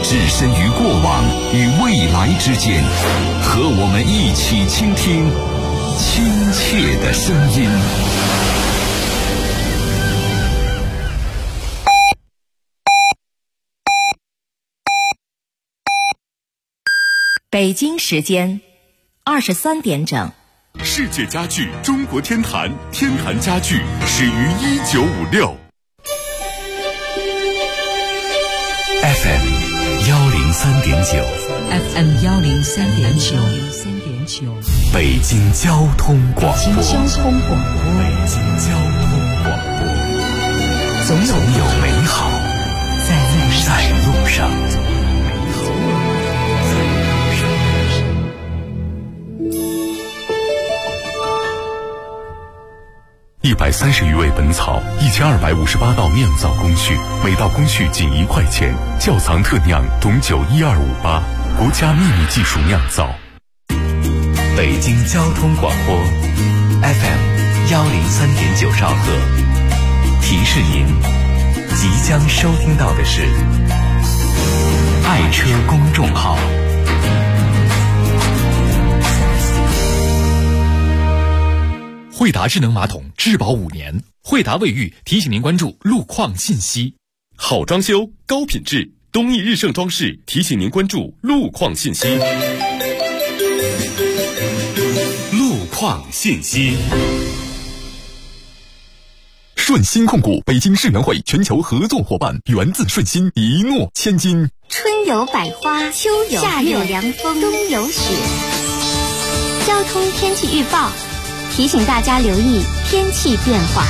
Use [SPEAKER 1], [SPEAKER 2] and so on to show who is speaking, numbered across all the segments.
[SPEAKER 1] 置身于过往与未来之间，和我们一起倾听亲切的声音。
[SPEAKER 2] 北京时间23点整。
[SPEAKER 3] 世界家具中国天坛，天坛家具始于1956。
[SPEAKER 1] FM 103.9
[SPEAKER 4] FM 103.9
[SPEAKER 1] 北京交通广播。
[SPEAKER 4] 北京交通广播。
[SPEAKER 1] 总有美好在路上。130余味本草，1258道酿造工序，每道工序仅1块钱。窖藏特酿董酒12588，国家秘密技术酿造。北京交通广播 FM 103.9兆赫。提示您，即将收听到的是爱车公众号。
[SPEAKER 5] 惠达智能马桶质保5年，惠达卫浴提醒您关注路况信息。
[SPEAKER 3] 好装修高品质，东益日盛装饰提醒您关注路况信息。路况信息。
[SPEAKER 6] 顺心控股北京世园会全球合作伙伴，源自顺心，一诺千金。
[SPEAKER 7] 春有百花，秋有夏有凉风，冬有雪。交通天气预报提醒大家留意天气变化。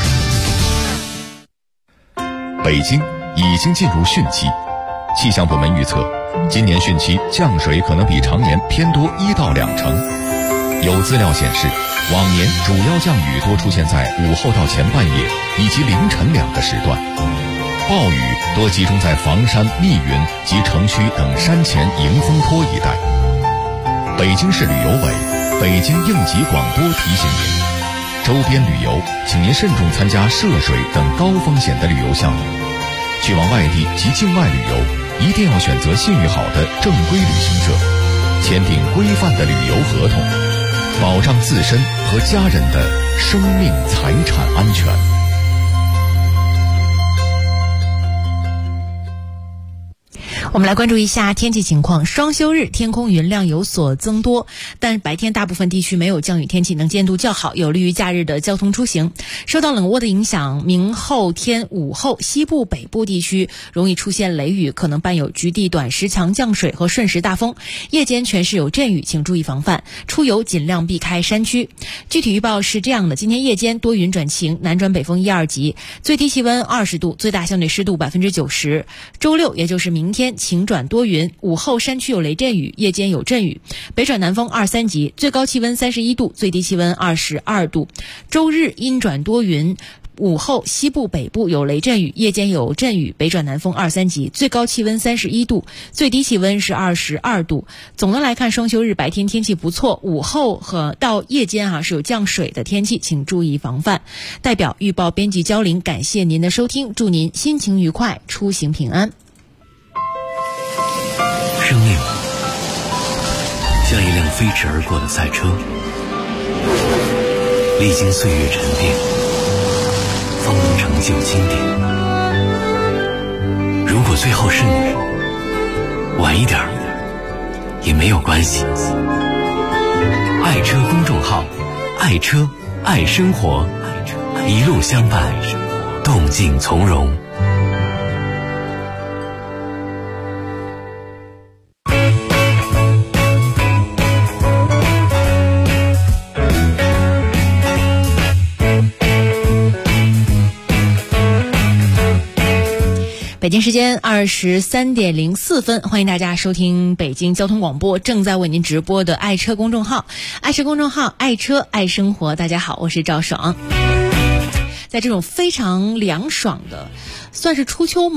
[SPEAKER 8] 北京已经进入汛期，气象部门预测，今年汛期降水可能比常年偏多1到2成。有资料显示，往年主要降雨多出现在午后到前半夜以及凌晨2个时段，暴雨多集中在房山、密云及城区等山前迎风坡一带。北京市旅游委、北京应急广播提醒您，周边旅游请您慎重参加涉水等高风险的旅游项目。去往外地及境外旅游，一定要选择信誉好的正规旅行社，签订规范的旅游合同，保障自身和家人的生命财产安全。
[SPEAKER 2] 我们来关注一下天气情况。双休日天空云量有所增多，但白天大部分地区没有降雨天气，能见度较好，有利于假日的交通出行。受到冷窝的影响，明后天午后西部北部地区容易出现雷雨，可能伴有局地短时强降水和瞬时大风。夜间全市有阵雨，请注意防范，出游尽量避开山区。具体预报是这样的：今天夜间多云转晴，南转北风1、2级，最低气温20度，最大相对湿度90%。周六也就是明天晴转多云，午后山区有雷阵雨，夜间有阵雨，北转南风2、3级，最高气温31度，最低气温22度。周日阴转多云，午后西部北部有雷阵雨，夜间有阵雨，北转南风2、3级，最高气温31度，最低气温是22度。总的来看，双休日白天天气不错，午后和到夜间是有降水的天气，请注意防范。代表预报编辑焦玲，感谢您的收听，祝您心情愉快，出行平安。
[SPEAKER 1] 生命像一辆飞驰而过的赛车，历经岁月沉淀，方能成就经典。如果最后是你，晚一点也没有关系。爱车公众号，爱车爱生活，一路相伴，动静从容。
[SPEAKER 2] 北京时间23点04分，欢迎大家收听北京交通广播正在为您直播的爱车公众号，爱车公众号，爱车爱生活。大家好，我是赵爽。在这种非常凉爽的，算是初秋嘛，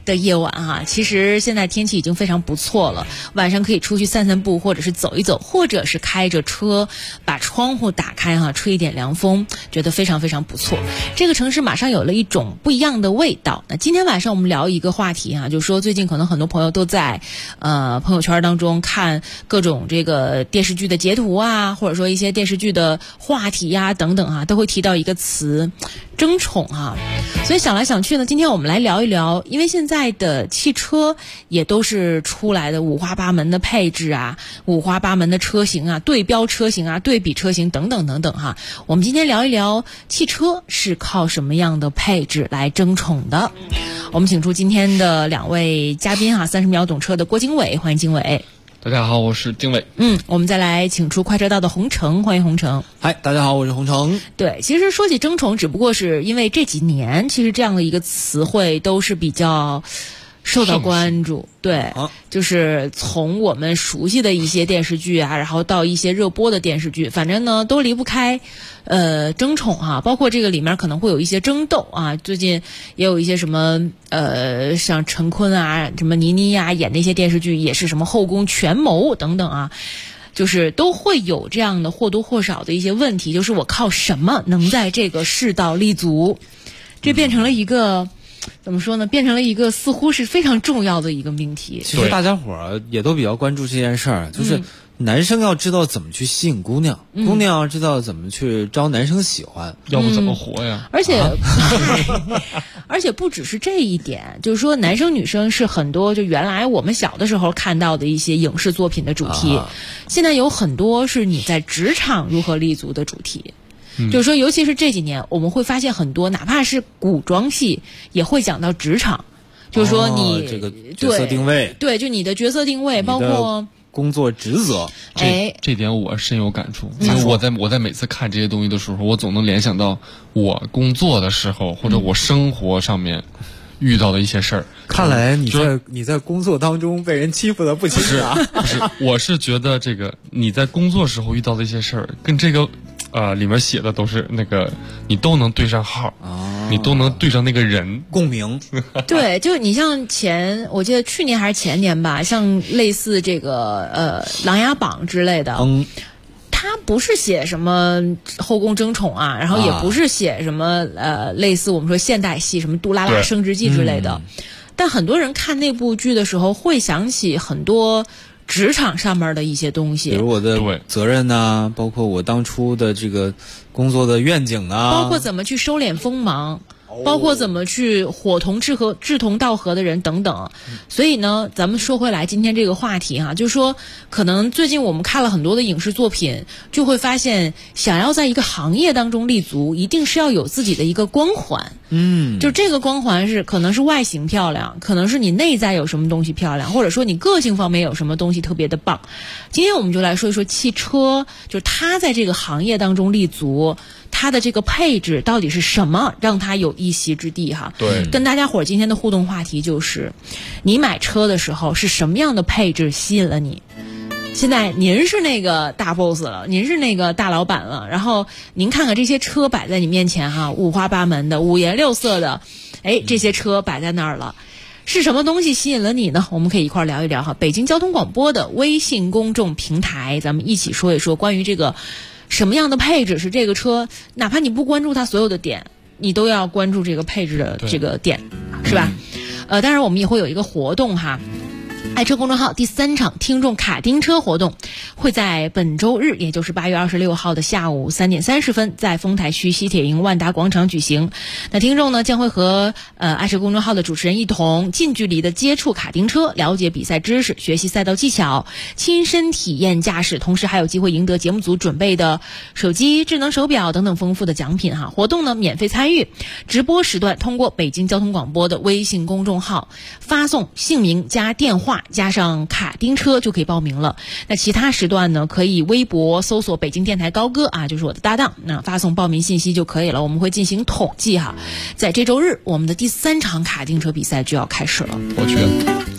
[SPEAKER 2] 的夜晚哈，其实现在天气已经非常不错了，晚上可以出去散散步，或者是走一走，或者是开着车把窗户打开哈，吹一点凉风，觉得非常非常不错。这个城市马上有了一种不一样的味道。那今天晚上我们聊一个话题哈，就是说最近可能很多朋友都在朋友圈当中看各种这个电视剧的截图啊，或者说一些电视剧的话题啊等等啊，都会提到一个词，争宠啊。所以想来想去呢，今天我们来聊一聊，因为现在的汽车也都是出来的五花八门的配置啊，五花八门的车型啊，对标车型啊，对比车型等等等等哈。我们今天聊一聊汽车是靠什么样的配置来争宠的。我们请出今天的两位嘉宾哈，30秒懂车的郭经纬，欢迎经纬。
[SPEAKER 9] 大家好，我是经纬。
[SPEAKER 2] 我们再来请出快车道的洪城，欢迎洪城。
[SPEAKER 10] 嗨，大家好，我是洪城。
[SPEAKER 2] 对，其实说起争宠，只不过是因为这几年其实这样的一个词汇都是比较受到关注。对，就是从我们熟悉的一些电视剧啊，然后到一些热播的电视剧，反正呢都离不开争宠哈，包括这个里面可能会有一些争斗啊。最近也有一些什么像陈坤啊、什么倪妮啊演那些电视剧，也是什么后宫权谋等等啊，就是都会有这样的或多或少的一些问题，就是我靠什么能在这个世道立足？这变成了一个怎么说呢？变成了一个似乎是非常重要的一个命题。
[SPEAKER 10] 其实大家伙儿也都比较关注这件事儿，就是男生要知道怎么去吸引姑娘，姑娘要知道怎么去招男生喜欢，
[SPEAKER 9] 要不怎么活呀？
[SPEAKER 2] 而且而且不只是这一点，就是说男生女生是很多就原来我们小的时候看到的一些影视作品的主题，现在有很多是你在职场如何立足的主题。就是说尤其是这几年我们会发现很多哪怕是古装戏也会讲到职场，就是说你
[SPEAKER 10] 这个角色定位，
[SPEAKER 2] 对，就你的角色定位，包括
[SPEAKER 10] 工作职责。
[SPEAKER 9] 这点我深有感触，因为我在每次看这些东西的时候，我总能联想到我工作的时候或者我生活上面遇到的一些事儿。
[SPEAKER 10] 看来你在工作当中被人欺负的不轻啊！
[SPEAKER 9] 不是，我是觉得这个你在工作时候遇到的一些事儿，跟这个里面写的都是那个你都能对上号，你都能对上那个人
[SPEAKER 10] 共鸣。
[SPEAKER 2] 对，就你像我记得去年还是前年吧，像类似这个《琅琊榜》之类的。他不是写什么后宫争宠啊，然后也不是写什么类似我们说现代戏什么杜拉拉升职记之类的，但很多人看那部剧的时候会想起很多职场上面的一些东西，
[SPEAKER 10] 比如我的责任啊，包括我当初的这个工作的愿景啊，
[SPEAKER 2] 包括怎么去收敛锋芒，包括怎么去伙同志同道合的人等等。所以呢，咱们说回来今天这个话题啊，就是说可能最近我们看了很多的影视作品，就会发现想要在一个行业当中立足，一定是要有自己的一个光环。就这个光环是可能是外形漂亮，可能是你内在有什么东西漂亮，或者说你个性方面有什么东西特别的棒。今天我们就来说一说汽车，就是它在这个行业当中立足，它的这个配置到底是什么让它有一席之地哈？
[SPEAKER 9] 对，
[SPEAKER 2] 跟大家伙今天的互动话题就是，你买车的时候是什么样的配置吸引了你？现在您是那个大 boss 了，您是那个大老板了，然后您看看这些车摆在你面前哈，五花八门的，五颜六色的，这些车摆在那儿了。是什么东西吸引了你呢？我们可以一块聊一聊哈。北京交通广播的微信公众平台，咱们一起说一说关于这个什么样的配置是这个车，哪怕你不关注它所有的点，你都要关注这个配置的这个点，是吧？当然我们也会有一个活动哈。爱车公众号第3场听众卡丁车活动会在本周日，也就是8月26号的下午3点30分，在丰台区西铁营万达广场举行。那听众呢将会和爱车公众号的主持人一同近距离的接触卡丁车，了解比赛知识，学习赛道技巧，亲身体验驾驶，同时还有机会赢得节目组准备的手机、智能手表等等丰富的奖品哈。活动呢免费参与，直播时段通过北京交通广播的微信公众号发送姓名加电话加上卡丁车就可以报名了。那其他时段呢，可以微博搜索北京电台高歌啊，就是我的搭档，那发送报名信息就可以了。我们会进行统计哈，在这周日我们的第3场卡丁车比赛就要开始了。
[SPEAKER 9] 我去，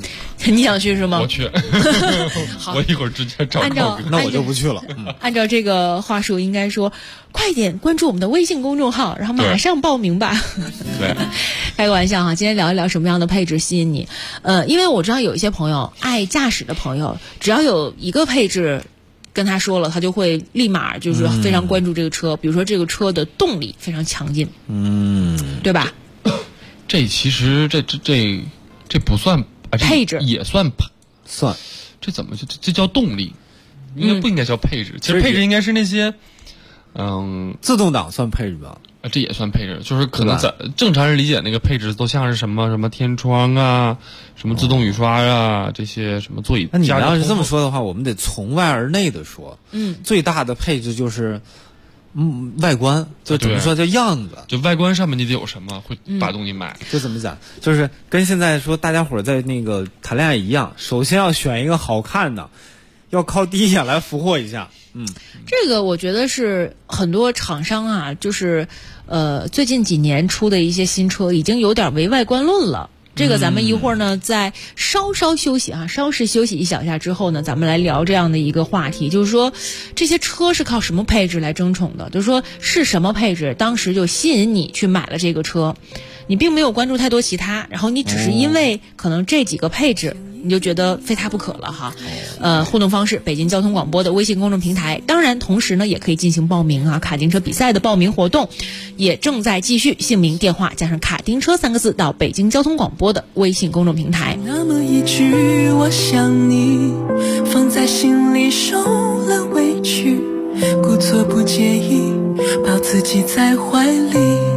[SPEAKER 2] 你想去是吗？
[SPEAKER 9] 我去。我一会儿直接找赵哥。
[SPEAKER 10] 那我就不去了。
[SPEAKER 2] 按照这个话术，应该说快点关注我们的微信公众号，然后马上报名吧。
[SPEAKER 9] 对，
[SPEAKER 2] 开个玩笑哈，今天聊一聊什么样的配置吸引你？因为我知道有一些朋友爱驾驶的朋友，只要有一个配置跟他说了，他就会立马就是非常关注这个车。比如说这个车的动力非常强劲，对吧？
[SPEAKER 9] 这其实这不算
[SPEAKER 2] 配置，
[SPEAKER 9] 也算
[SPEAKER 10] 算。
[SPEAKER 9] 这怎么这叫动力？应该不应该叫配置？其实配置应该是那些，
[SPEAKER 10] 自动挡算配置吧？
[SPEAKER 9] 这也算配置，就是可能咱正常人理解那个配置都像是什么天窗啊，什么自动雨刷啊，这些什么座椅。
[SPEAKER 10] 那你要是这么说的话，我们得从外而内的说。最大的配置就是外观，就怎么说叫样子，
[SPEAKER 9] 就外观上面你得有什么会打动你买。
[SPEAKER 10] 就怎么讲，就是跟现在说大家伙在那个谈恋爱一样，首先要选一个好看的，要靠第一眼来俘获一下。
[SPEAKER 2] 这个我觉得是很多厂商啊，就是最近几年出的一些新车已经有点唯外观论了。这个咱们一会儿呢再稍事休息一小下之后呢，咱们来聊这样的一个话题，就是说这些车是靠什么配置来争宠的，就是说是什么配置当时就吸引你去买了这个车，你并没有关注太多其他，然后你只是因为可能这几个配置你就觉得非它不可了哈。互动方式北京交通广播的微信公众平台，当然同时呢也可以进行报名啊，卡丁车比赛的报名活动也正在继续，姓名电话加上卡丁车3个字到北京交通广播的微信公众平台。
[SPEAKER 11] 那么一句我想你，放在心里受了委屈，故作不介意抱自己在怀里，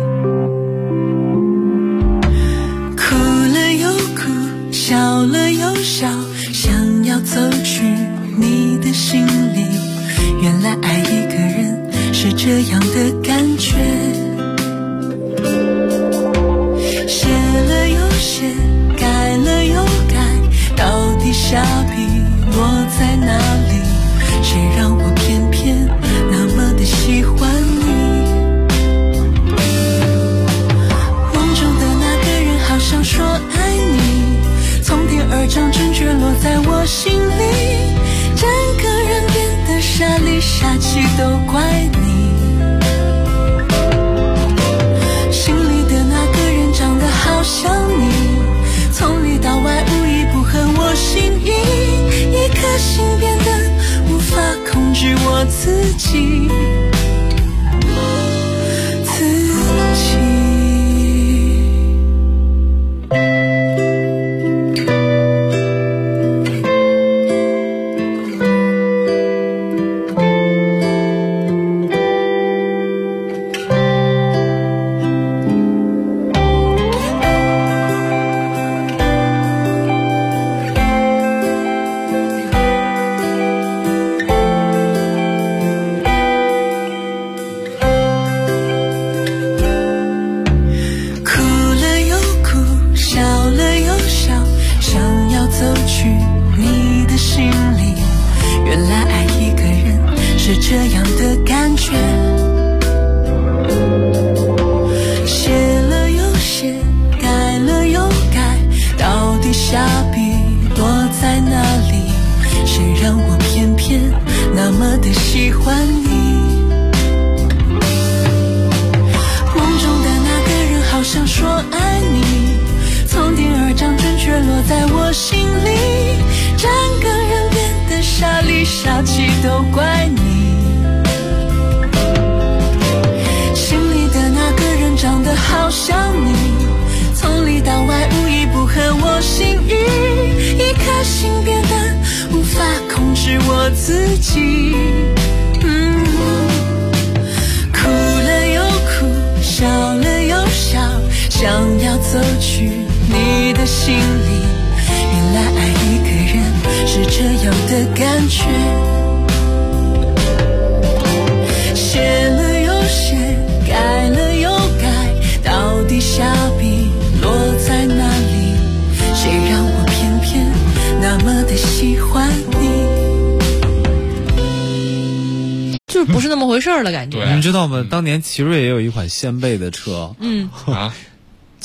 [SPEAKER 11] 哭了又哭，笑了又笑，想要走去你的心里，原来爱一个人是这样的感觉，写了又写，改了又改，到底下笔落在哪里？谁让我偏偏那么的喜欢你？梦中的那个人好像说爱你，从天而降，正确落在我心里，整个人变得傻里傻气，都怪你。心里的那个人长得好像你，从里到外无一不合我心意，一颗心变得无法控制我自己。
[SPEAKER 2] 不是那么回事了，感觉。
[SPEAKER 10] 你们知道吗？当年奇瑞也有一款掀背的车，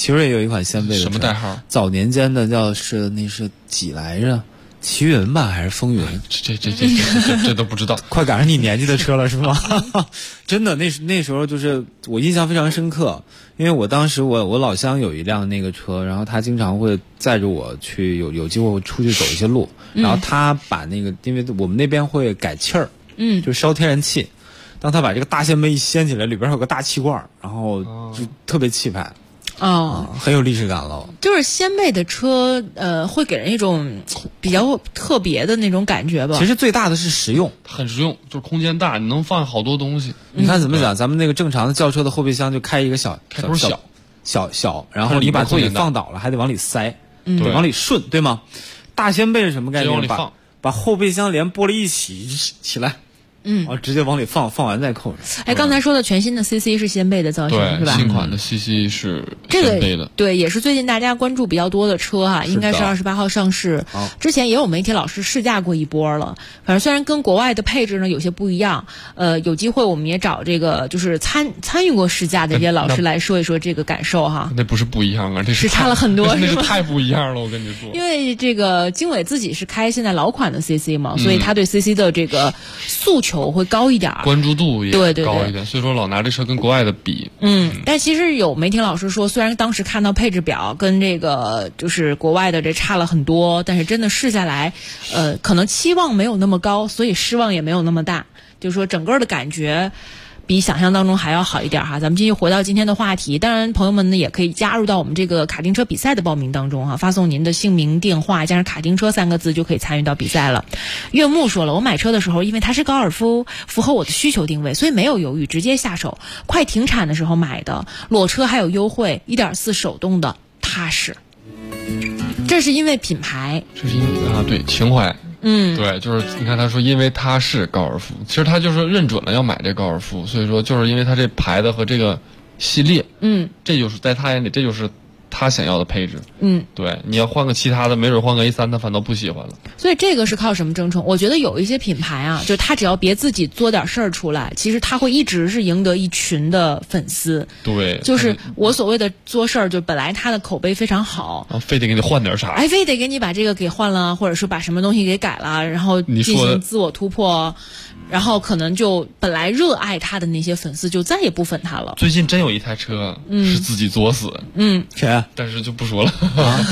[SPEAKER 10] 奇瑞有一款掀背的车，
[SPEAKER 9] 什么代号？
[SPEAKER 10] 早年间的那是几来着？奇云吧，还是风云？
[SPEAKER 9] 这都不知道，
[SPEAKER 10] 快赶上你年纪的车了是吗？真的，那时候就是我印象非常深刻，因为我当时我老乡有一辆那个车，然后他经常会载着我去有机会出去走一些路，然后他把那个，因为我们那边会改气儿，就烧天然气，当他把这个大掀背一掀起来，里边有个大气罐，然后就特别气派。很有历史感了。
[SPEAKER 2] 就是掀背的车，会给人一种比较特别的那种感觉吧。
[SPEAKER 10] 其实最大的是实用，
[SPEAKER 9] 很实用，就是空间大，你能放好多东西。
[SPEAKER 10] 你看怎么讲？咱们那个正常的轿车的后备箱就开一个
[SPEAKER 9] 开口
[SPEAKER 10] 小，然后你把座椅放倒了，还得往里塞，得往里顺，对吗？大掀背是什么概念？把后备箱连玻璃一起来。直接往里放完再扣上。
[SPEAKER 2] 哎，刚才说的全新的 CC 是掀背的造型，是吧？
[SPEAKER 9] 新款的 CC 是掀背的，
[SPEAKER 2] 对，也是最近大家关注比较多的车哈，应该是28号上市。之前也有媒体老师试驾过一波了，反正虽然跟国外的配置呢有些不一样，有机会我们也找这个就是参与过试驾的这些老师来说一说这个感受哈。
[SPEAKER 9] 那不是不一样啊，这是
[SPEAKER 2] 差了很多，
[SPEAKER 9] 那是太不一样了，我跟你说。
[SPEAKER 2] 因为这个经纬自己是开现在老款的 CC 嘛，所以他对 CC 的这个诉求会高一点，
[SPEAKER 9] 关注度也高一点，
[SPEAKER 2] 对，
[SPEAKER 9] 所以说老拿这车跟国外的比。
[SPEAKER 2] 但其实有媒体老师说，虽然当时看到配置表跟这个就是国外的这差了很多，但是真的试下来，可能期望没有那么高，所以失望也没有那么大，就是说整个的感觉比想象当中还要好一点哈。咱们继续回到今天的话题，当然朋友们呢也可以加入到我们这个卡丁车比赛的报名当中哈，发送您的姓名、电话加上卡丁车3个字就可以参与到比赛了。岳木说了，我买车的时候因为它是高尔夫，符合我的需求定位，所以没有犹豫直接下手，快停产的时候买的，裸车还有优惠，1.4手动的，踏实。这是因为品牌，
[SPEAKER 9] 这是因为对情怀。对，就是你看他说，因为他是高尔夫，其实他就是认准了要买这高尔夫，所以说就是因为他这牌子和这个系列，这就是在他眼里，这就是他想要的配置。对，你要换个其他的，没准换个 A3，他反倒不喜欢了。
[SPEAKER 2] 所以这个是靠什么争宠？我觉得有一些品牌啊，就他只要别自己做点事儿出来，其实他会一直是赢得一群的粉丝。
[SPEAKER 9] 对，
[SPEAKER 2] 就是我所谓的做事儿，就本来他的口碑非常好，
[SPEAKER 9] 非得给你换点啥，
[SPEAKER 2] 非得给你把这个给换了，或者说把什么东西给改了，然后进行自我突破。然后可能就本来热爱他的那些粉丝就再也不粉他了。
[SPEAKER 9] 最近真有一台车是自己作死，
[SPEAKER 10] 谁？
[SPEAKER 9] 但是就不说了。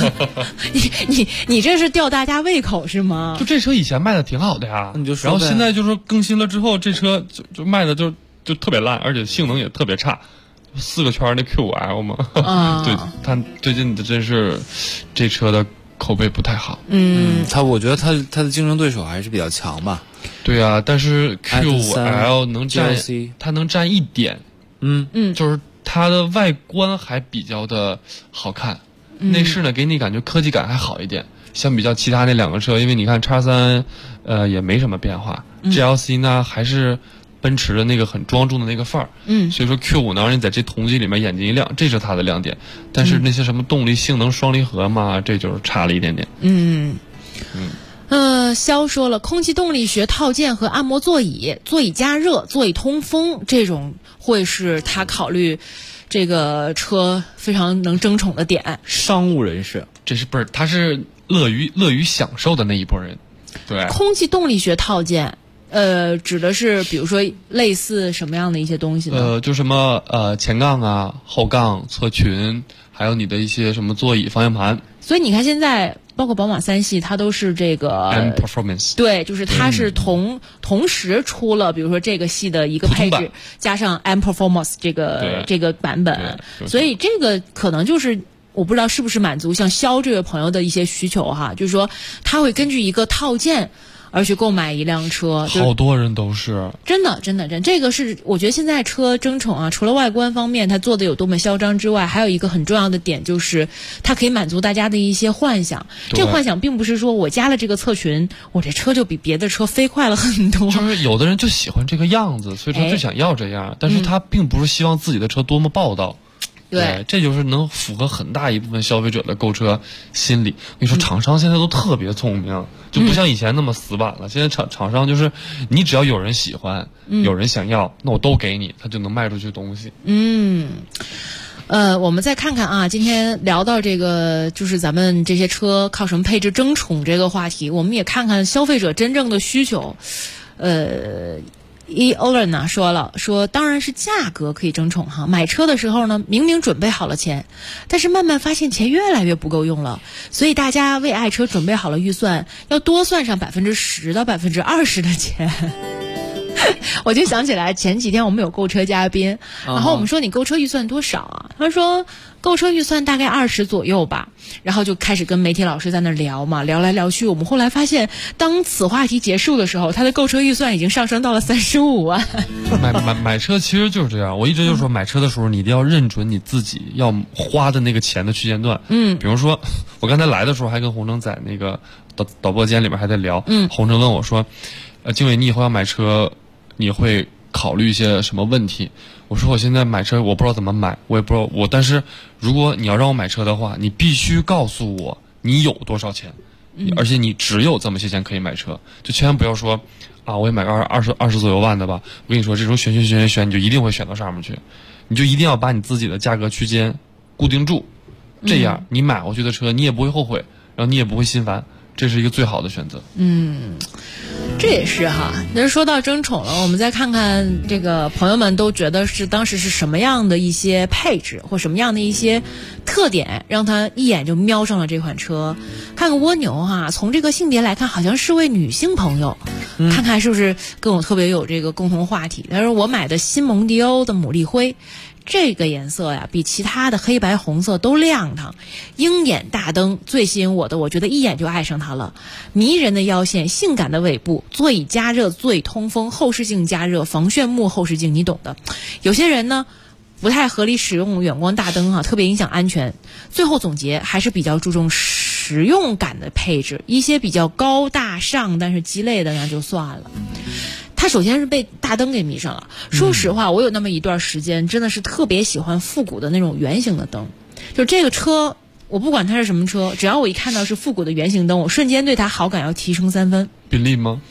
[SPEAKER 2] 你这是吊大家胃口是吗？
[SPEAKER 9] 就这车以前卖的挺好的呀，
[SPEAKER 10] 你就说，
[SPEAKER 9] 然后现在就说更新了之后，这车就卖的就特别烂，而且性能也特别差。4个圈的 Q5L 嘛，对，他最近的真是这车的口碑不太好。
[SPEAKER 10] 我觉得他的竞争对手还是比较强吧。
[SPEAKER 9] 对啊，但是 Q5L 能占它能占一点，就是它的外观还比较的好看，内饰呢给你感觉科技感还好一点，相比较其他那2个车，因为你看 X3 也没什么变化，GLC 呢还是奔驰的那个很庄重的那个范儿，所以说 Q5 能让你在这同级里面眼睛一亮，这是它的亮点。但是那些什么动力、性能、双离合嘛，这就是差了一点点。
[SPEAKER 2] 肖说了，空气动力学套件和按摩座椅、座椅加热、座椅通风，这种会是他考虑这个车非常能争宠的点。
[SPEAKER 10] 商务人士，
[SPEAKER 9] 这是不是他是乐于享受的那一拨人？对，
[SPEAKER 2] 空气动力学套件。指的是比如说类似什么样的一些东西呢？
[SPEAKER 9] 就什么前杠啊、后杠、侧裙，还有你的一些什么座椅、方向盘。
[SPEAKER 2] 所以你看现在包括宝马3系，它都是这个
[SPEAKER 9] M Performance。
[SPEAKER 2] 对，就是它是同时出了，比如说这个系的一个配置，加上 M Performance 这个版本，所以这个可能就是。我不知道是不是满足像肖这位朋友的一些需求哈，就是说他会根据一个套件而去购买一辆车，
[SPEAKER 9] 好多人都是
[SPEAKER 2] 真的，这个是我觉得现在车争宠啊，除了外观方面它做的有多么嚣张之外，还有一个很重要的点就是它可以满足大家的一些幻想。这个幻想并不是说我加了这个侧裙，我这车就比别的车飞快了很多。
[SPEAKER 9] 就是有的人就喜欢这个样子，所以他就想要这样，但是他并不是希望自己的车多么霸道。对，这就是能符合很大一部分消费者的购车心理。我跟你说，厂商现在都特别聪明，就不像以前那么死板了。现在厂商就是，你只要有人喜欢，有人想要，那我都给你，他就能卖出去东西。
[SPEAKER 2] 我们再看看啊，今天聊到这个就是咱们这些车靠什么配置争宠这个话题，我们也看看消费者真正的需求。Olan 呢说当然是价格可以争宠哈，买车的时候呢明明准备好了钱，但是慢慢发现钱越来越不够用了，所以大家为爱车准备好了预算，要多算上10%到20%的钱。我就想起来前几天我们有购车嘉宾，然后我们说你购车预算多少啊？他说购车预算大概20左右吧，然后就开始跟媒体老师在那聊嘛，聊来聊去，我们后来发现当此话题结束的时候，他的购车预算已经上升到了35万。
[SPEAKER 9] 买车其实就是这样，我一直就说买车的时候你一定要认准你自己要花的那个钱的区间段。比如说我刚才来的时候还跟洪征在那个导播间里面还在聊，洪征问我说经纬你以后要买车你会考虑一些什么问题？我说我现在买车我不知道怎么买，我也不知道但是如果你要让我买车的话，你必须告诉我你有多少钱，而且你只有这么些钱可以买车，就千万不要说啊我也买个20左右万的吧。我跟你说这种选你就一定会选到上面去，你就一定要把你自己的价格区间固定住，这样你买回去的车你也不会后悔，然后你也不会心烦，这是一个最好的选择。
[SPEAKER 2] 这也是哈。那说到争宠了，我们再看看这个朋友们都觉得是当时是什么样的一些配置或什么样的一些特点让他一眼就瞄上了这款车。看看蜗牛哈，从这个性别来看好像是位女性朋友，看看是不是跟我特别有这个共同话题。他说我买的新蒙迪欧的牡蛎灰，这个颜色呀比其他的黑白红色都亮堂，鹰眼大灯最吸引我的，我觉得一眼就爱上它了。迷人的腰线，性感的尾部，座椅加热，座椅通风，后视镜加热，防眩目后视镜你懂的。有些人呢不太合理使用远光大灯特别影响安全。最后总结还是比较注重实用感的配置，一些比较高大上但是鸡肋的那就算了。他首先是被大灯给迷上了。说实话，我有那么一段时间真的是特别喜欢复古的那种圆形的灯，就这个车我不管它是什么车，只要我一看到是复古的圆形灯，我瞬间对它好感要提升3分。
[SPEAKER 9] 宾利吗？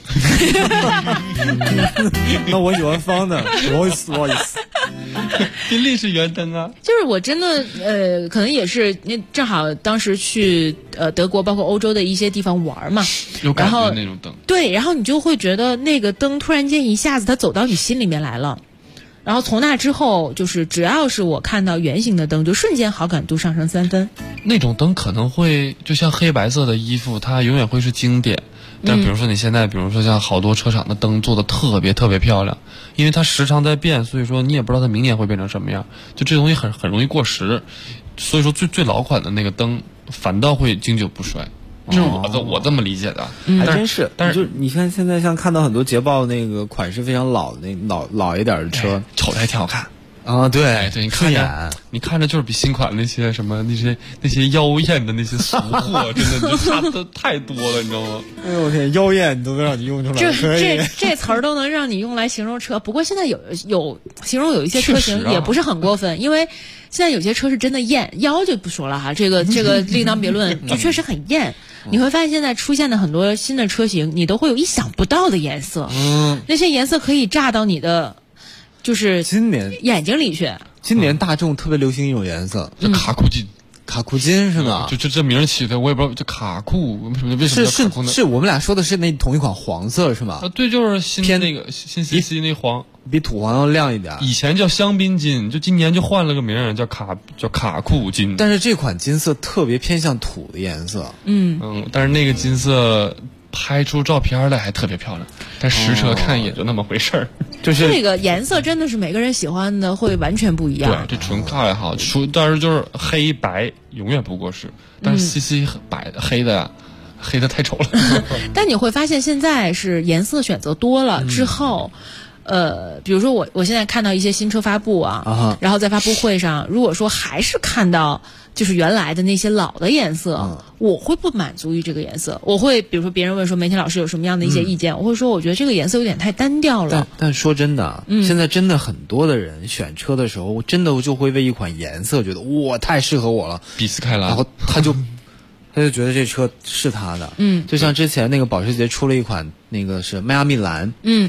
[SPEAKER 10] 那我喜欢方的 Rolls-Royce。
[SPEAKER 9] 宾利是圆灯啊。
[SPEAKER 2] 就是我真的可能也是正好当时去德国包括欧洲的一些地方玩嘛，
[SPEAKER 9] 有感觉那种灯。
[SPEAKER 2] 对，然后你就会觉得那个灯突然间一下子它走到你心里面来了。然后从那之后，就是只要是我看到圆形的灯，就瞬间好感度上升3分。
[SPEAKER 9] 那种灯可能会就像黑白色的衣服，它永远会是经典。但比如说你现在，比如说像好多车厂的灯做的特别特别漂亮，因为它时常在变，所以说你也不知道它明年会变成什么样。就这东西很容易过时，所以说最老款的那个灯反倒会经久不衰。这是我这么理解的。
[SPEAKER 10] 还真是。但是你看现在像看到很多捷豹那个款式非常老的老一点的车，
[SPEAKER 9] 瞅着还挺好看
[SPEAKER 10] 啊。对，
[SPEAKER 9] 你看着就是比新款那些什么那些妖艳的那些俗货，真的就差的太多了，你知道吗？
[SPEAKER 10] 哎呦我天，妖艳都能让你用出来，
[SPEAKER 2] 这词儿都能让你用来形容车。不过现在有形容有一些车型也不是很过分，因为现在有些车是真的艳，妖就不说了哈，这个另当别论，就确实很艳。你会发现现在出现的很多新的车型，你都会有意想不到的颜色，那些颜色可以炸到你的就是
[SPEAKER 10] 今年
[SPEAKER 2] 眼睛里去。
[SPEAKER 10] 今年大众特别流行一种颜色，
[SPEAKER 9] 就卡酷金。
[SPEAKER 10] 卡酷金是吧？
[SPEAKER 9] 就这名起的，我也不知道。这卡酷为什么叫卡酷呢？
[SPEAKER 10] 是我们俩说的是那同一款黄色是吗？
[SPEAKER 9] 对，就是新那个新 CC 那黄，
[SPEAKER 10] 比土黄要亮一点。
[SPEAKER 9] 以前叫香槟金，就今年就换了个名叫卡酷金。
[SPEAKER 10] 但是这款金色特别偏向土的颜色。
[SPEAKER 9] 但是那个金色拍出照片来还特别漂亮，但实车看也就那么回事儿。
[SPEAKER 10] 就是
[SPEAKER 2] 这个颜色真的是每个人喜欢的会完全不一样。
[SPEAKER 9] 对，这纯靠爱好，但是就是黑白永远不过时。但是 CC 白的黑的太丑了。
[SPEAKER 2] 但你会发现现在是颜色选择多了之后。比如说我现在看到一些新车发布然后在发布会上，如果说还是看到就是原来的那些老的颜色，我会不满足于这个颜色。我会比如说别人问说媒体老师有什么样的一些意见，我会说我觉得这个颜色有点太单调了。
[SPEAKER 10] 但说真的，现在真的很多的人选车的时候，真的就会为一款颜色觉得哇太适合我了，
[SPEAKER 9] 比斯凯拉，
[SPEAKER 10] 然后他就觉得这车是他的。就像之前那个保时捷出了一款那个是迈阿密蓝，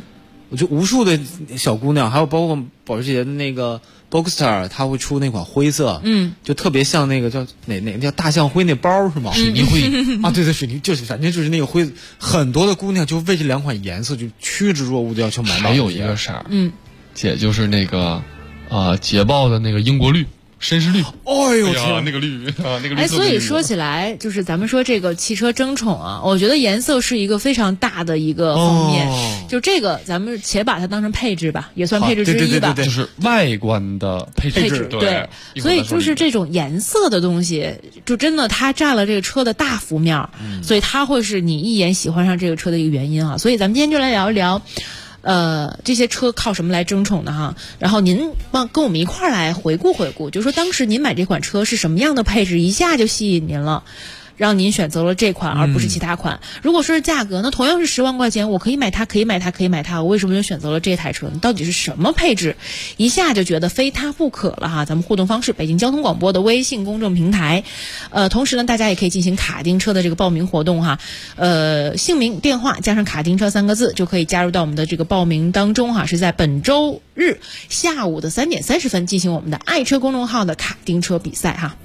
[SPEAKER 10] 我就无数的小姑娘，还有包括保时捷的那个 Boxster， 它会出那款灰色，就特别像那个叫哪个叫大象灰那包是吗？
[SPEAKER 5] 水泥灰
[SPEAKER 10] 啊，对，水泥就是反正就是那个灰，很多的姑娘就为这2款颜色就趋之若鹜的要求买到。
[SPEAKER 9] 还有一个色儿，姐就是那个捷豹的那个英国绿。绅士绿，
[SPEAKER 10] 哎呦天，
[SPEAKER 9] 那个绿啊，那个绿。
[SPEAKER 2] 所以说起来，就是咱们说这个汽车争宠啊，我觉得颜色是一个非常大的一个方面。就这个，咱们且把它当成配置吧，也算配置之一吧。
[SPEAKER 10] 对，
[SPEAKER 9] 就是外观的配置。
[SPEAKER 2] 对，所以就是这种颜色的东西，就真的它占了这个车的大幅面，所以它会是你一眼喜欢上这个车的一个原因啊。所以咱们今天就来聊一聊。这些车靠什么来争宠呢？哈，然后您跟我们一块儿来回顾，就是说当时您买这款车是什么样的配置，一下就吸引您了，让您选择了这款而不是其他款。如果说是价格，那同样是10万块钱，我可以买它，我为什么就选择了这台车呢？到底是什么配置，一下就觉得非它不可了哈？咱们互动方式，北京交通广播的微信公众平台，同时呢，大家也可以进行卡丁车的这个报名活动哈，姓名、电话加上卡丁车3个字就可以加入到我们的这个报名当中哈，是在本周日下午的3点30分进行我们的爱车公众号的卡丁车比赛哈。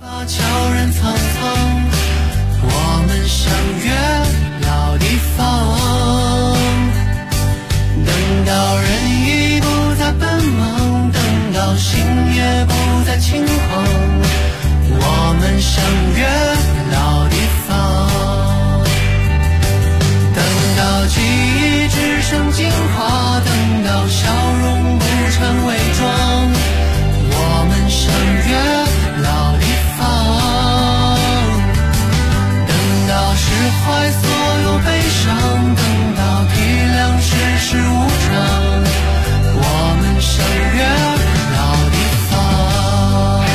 [SPEAKER 11] 我们相约老地方，等到人已不再奔忙，等到心也不再轻狂，我们相约老地方，等到记忆只剩精华，等到笑容不成伪装，我们相约老地方，释怀所有悲伤，等到体谅世事无常，我们相约老地方。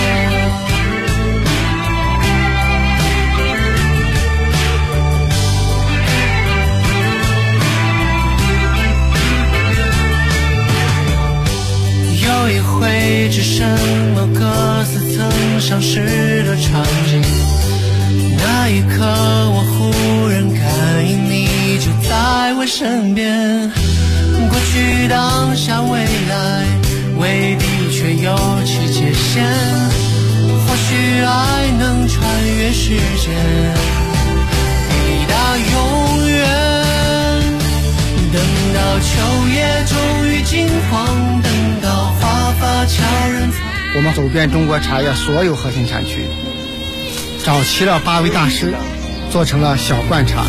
[SPEAKER 11] 有一回只剩某个似曾相识的场景，那一刻我忽然感应你就在我身边，过去当下未来未必却有其界限，或许爱能穿越时间抵达永远，等到秋叶终于金黄，等到花发悄然。
[SPEAKER 12] 我们走遍中国茶叶所有核心产区，找齐了8位大师，做成了小罐茶。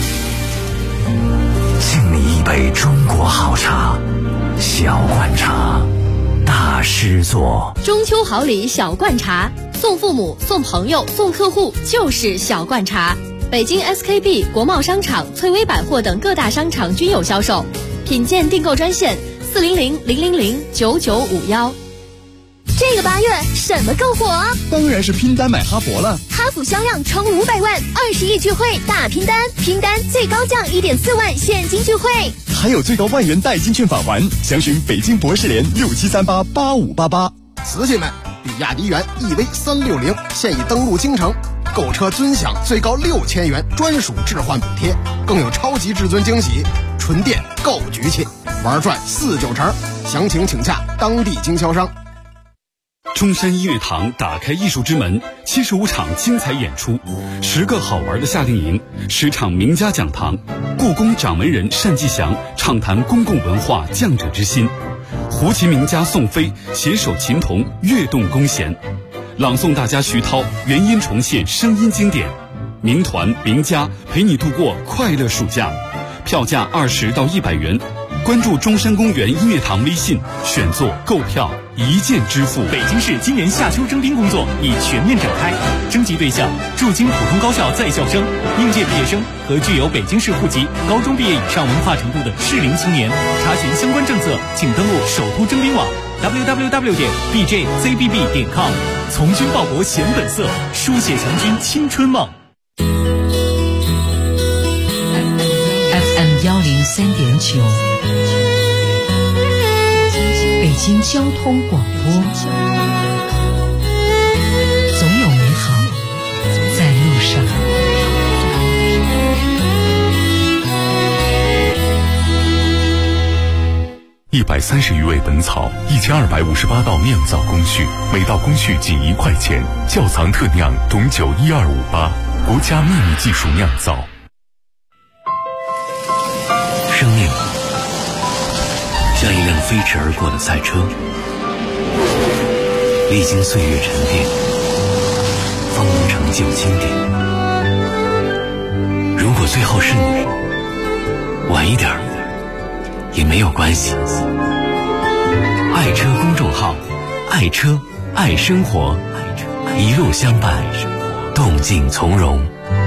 [SPEAKER 13] 敬你一杯中国好茶，小罐茶，大师做。
[SPEAKER 14] 中秋好礼小罐茶，送父母、送朋友、送客户就是小罐茶。北京 SKP、国贸商场、翠微百货等各大商场均有销售。品鉴订购专线400-000-9951。
[SPEAKER 15] 这个8月什么更火？
[SPEAKER 6] 当然是拼单买哈佛了。
[SPEAKER 15] 哈弗销量冲500万，20亿聚会大拼单，拼单最高降1.4万现金聚会，
[SPEAKER 6] 还有最高1万元代金券返还。详询北京博士联67388588。
[SPEAKER 16] 瓷器们，比亚迪元 EV360现已登陆京城，购车尊享最高6000元专属置换补贴，更有超级至尊惊喜，纯电够局气，玩转4-9成。详情请洽当地经销商。
[SPEAKER 1] 中山音乐堂打开艺术之门，75场精彩演出，10个好玩的夏令营，10场名家讲堂，故宫掌门人单霁翔畅谈公共文化匠者之心，胡琴名家宋飞携手琴童跃动弓弦，朗诵大家徐涛原音重现声音经典，名团名家陪你度过快乐暑假，票价20到100元。关注中山公园音乐堂微信，选座购票一键支付。
[SPEAKER 17] 北京市今年夏秋征兵工作已全面展开，征集对象驻京普通高校在校生、应届毕业生和具有北京市户籍、高中毕业以上文化程度的适龄青年。查询相关政策，请登录首都征兵网 www.bjzbb.com。从军报国显本色，书写强军青春梦。
[SPEAKER 4] FM 103.9，北京交通广播。总有美好在路上。
[SPEAKER 1] 130余味本草，1258道酿造工序，每道工序仅1块钱。窖藏特酿董酒12588，国家秘密技术酿造。
[SPEAKER 13] 生命像一辆飞驰而过的赛车，历经岁月沉淀，方能成就经典。如果最后是你，晚一点也没有关系。爱车公众号，爱车爱生活，一路相伴，动静从容。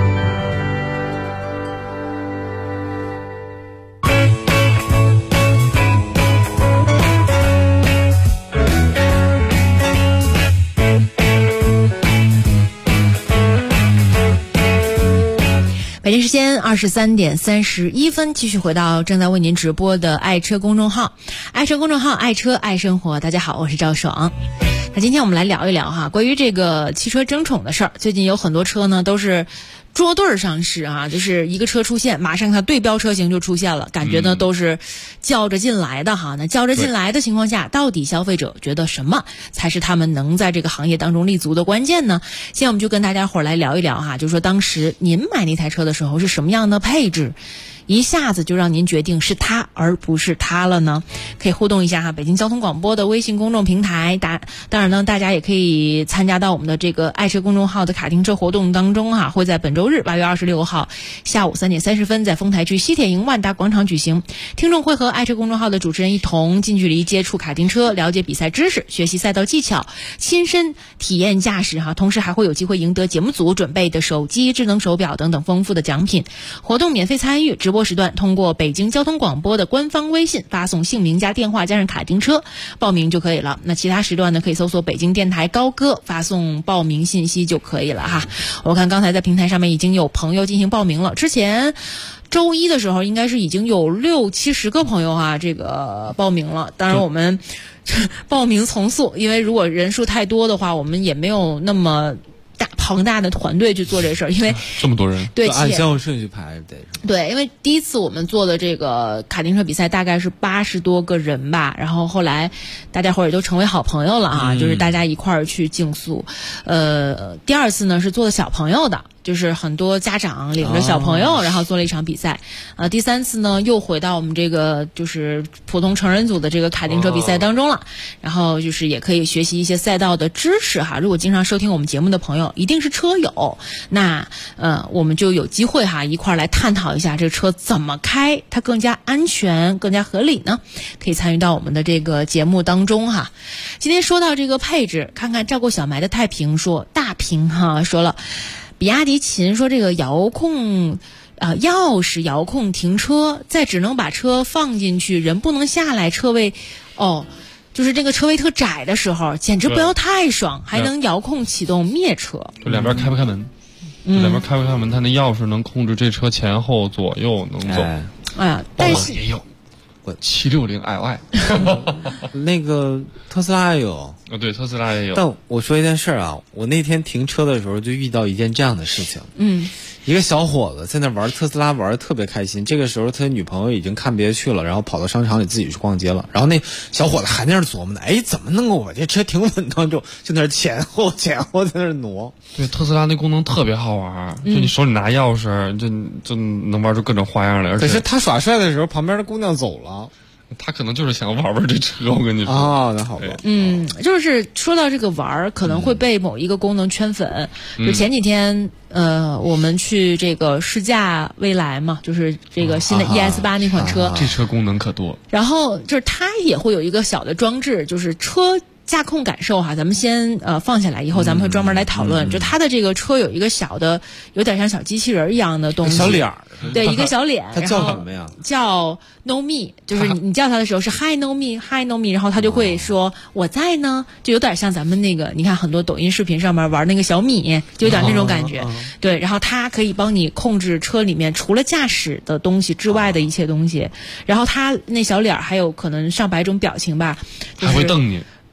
[SPEAKER 2] 北京时间23点31分，继续回到正在为您直播的爱车公众号，爱车公众号，爱车爱生活。大家好，我是赵爽。那今天我们来聊一聊哈，关于这个汽车争宠的事儿。最近有很多车呢都是捉对上市啊，就是一个车出现，马上它对标车型就出现了，感觉呢都是较着劲来的哈。那较着劲来的情况下，到底消费者觉得什么才是他们能在这个行业当中立足的关键呢？现在我们就跟大家伙儿来聊一聊哈，就是说当时您买那台车的时候是什么样的配置，一下子就让您决定是它而不是它了呢？可以互动一下哈，北京交通广播的微信公众平台，当然呢，大家也可以参加到我们的这个爱车公众号的卡丁车活动当中哈，会在本周日8月26号下午3点30分在丰台区西铁营万达广场举行。听众会和爱车公众号的主持人一同近距离接触卡丁车，了解比赛知识，学习赛道技巧，亲身体验驾驶哈，同时还会有机会赢得节目组准备的手机、智能手表等等丰富的奖品。活动免费参与，直播时段通过北京交通广播的官方微信发送姓名加电话加上卡丁车报名就可以了。那其他时段呢，可以搜索北京电台高歌发送报名信息就可以了哈。我看刚才在平台上面已经有朋友进行报名了，之前周一的时候应该是已经有60-70个朋友哈这个报名了。当然我们报名从速，因为如果人数太多的话，我们也没有那么庞大的团队去做这事儿，因为
[SPEAKER 9] 这么多人，
[SPEAKER 10] 对，按先后顺序排得。
[SPEAKER 2] 对，因为第一次我们做的这个卡丁车比赛大概是80多个人吧，然后后来大家伙儿也都成为好朋友了哈，就是大家一块儿去竞速。第二次呢是做的小朋友的，就是很多家长领着小朋友，然后做了一场比赛。第三次呢又回到我们这个就是普通成人组的这个卡丁车比赛当中了，然后就是也可以学习一些赛道的知识哈。如果经常收听我们节目的朋友，一定是车友，那我们就有机会哈一块儿来探讨一下这个车怎么开它更加安全更加合理呢？可以参与到我们的这个节目当中哈。今天说到这个配置，看看照顾小埋的太平说大平哈说了，比亚迪秦说这个遥控钥匙遥控停车，再只能把车放进去，人不能下来，车位就是这个车位特窄的时候，简直不要太爽，还能遥控启动灭车。
[SPEAKER 9] 就两边开不开门，两边开不开门，它那钥匙能控制这车前后左右能走。
[SPEAKER 2] 哎呀，但是
[SPEAKER 9] 也有。760i，
[SPEAKER 10] 那个特斯拉也有
[SPEAKER 9] 对，特斯拉也有。
[SPEAKER 10] 但我说一件事啊，我那天停车的时候就遇到一件这样的事情。一个小伙子在那玩特斯拉，玩得特别开心。这个时候他女朋友已经看别去了，然后跑到商场里自己去逛街了。然后那小伙子还在那琢磨呢，怎么能够我这车停稳当中，就那前后在那挪。
[SPEAKER 9] 对，特斯拉那功能特别好玩，就你手里拿钥匙，就能玩出各种花样来。
[SPEAKER 10] 可是他耍帅的时候，旁边的姑娘走了。
[SPEAKER 9] 他可能就是想玩玩这车，我跟你说。
[SPEAKER 10] 那好吧。
[SPEAKER 2] 就是说到这个玩可能会被某一个功能圈粉。就前几天我们去这个试驾蔚来嘛，就是这个新的 ES8 那款车，
[SPEAKER 9] 这车功能可多。
[SPEAKER 2] 然后就是它也会有一个小的装置，就是车驾控感受哈，咱们先放下来，以后咱们会专门来讨论。就它的这个车有一个小的，有点像小机器人一样的东西，
[SPEAKER 10] 小脸儿，
[SPEAKER 2] 对，一个小脸。
[SPEAKER 10] 它叫什么呀？
[SPEAKER 2] 叫 No Me， 就是你叫它的时候是 Hi No Me，Hi No Me， 然后它就会说我在呢，就有点像咱们那个，你看很多抖音视频上面玩那个小米，就有点那种感觉。对，然后它可以帮你控制车里面除了驾驶的东西之外的一切东西。然后它那小脸还有可能上百种表情吧，
[SPEAKER 9] 还会瞪你。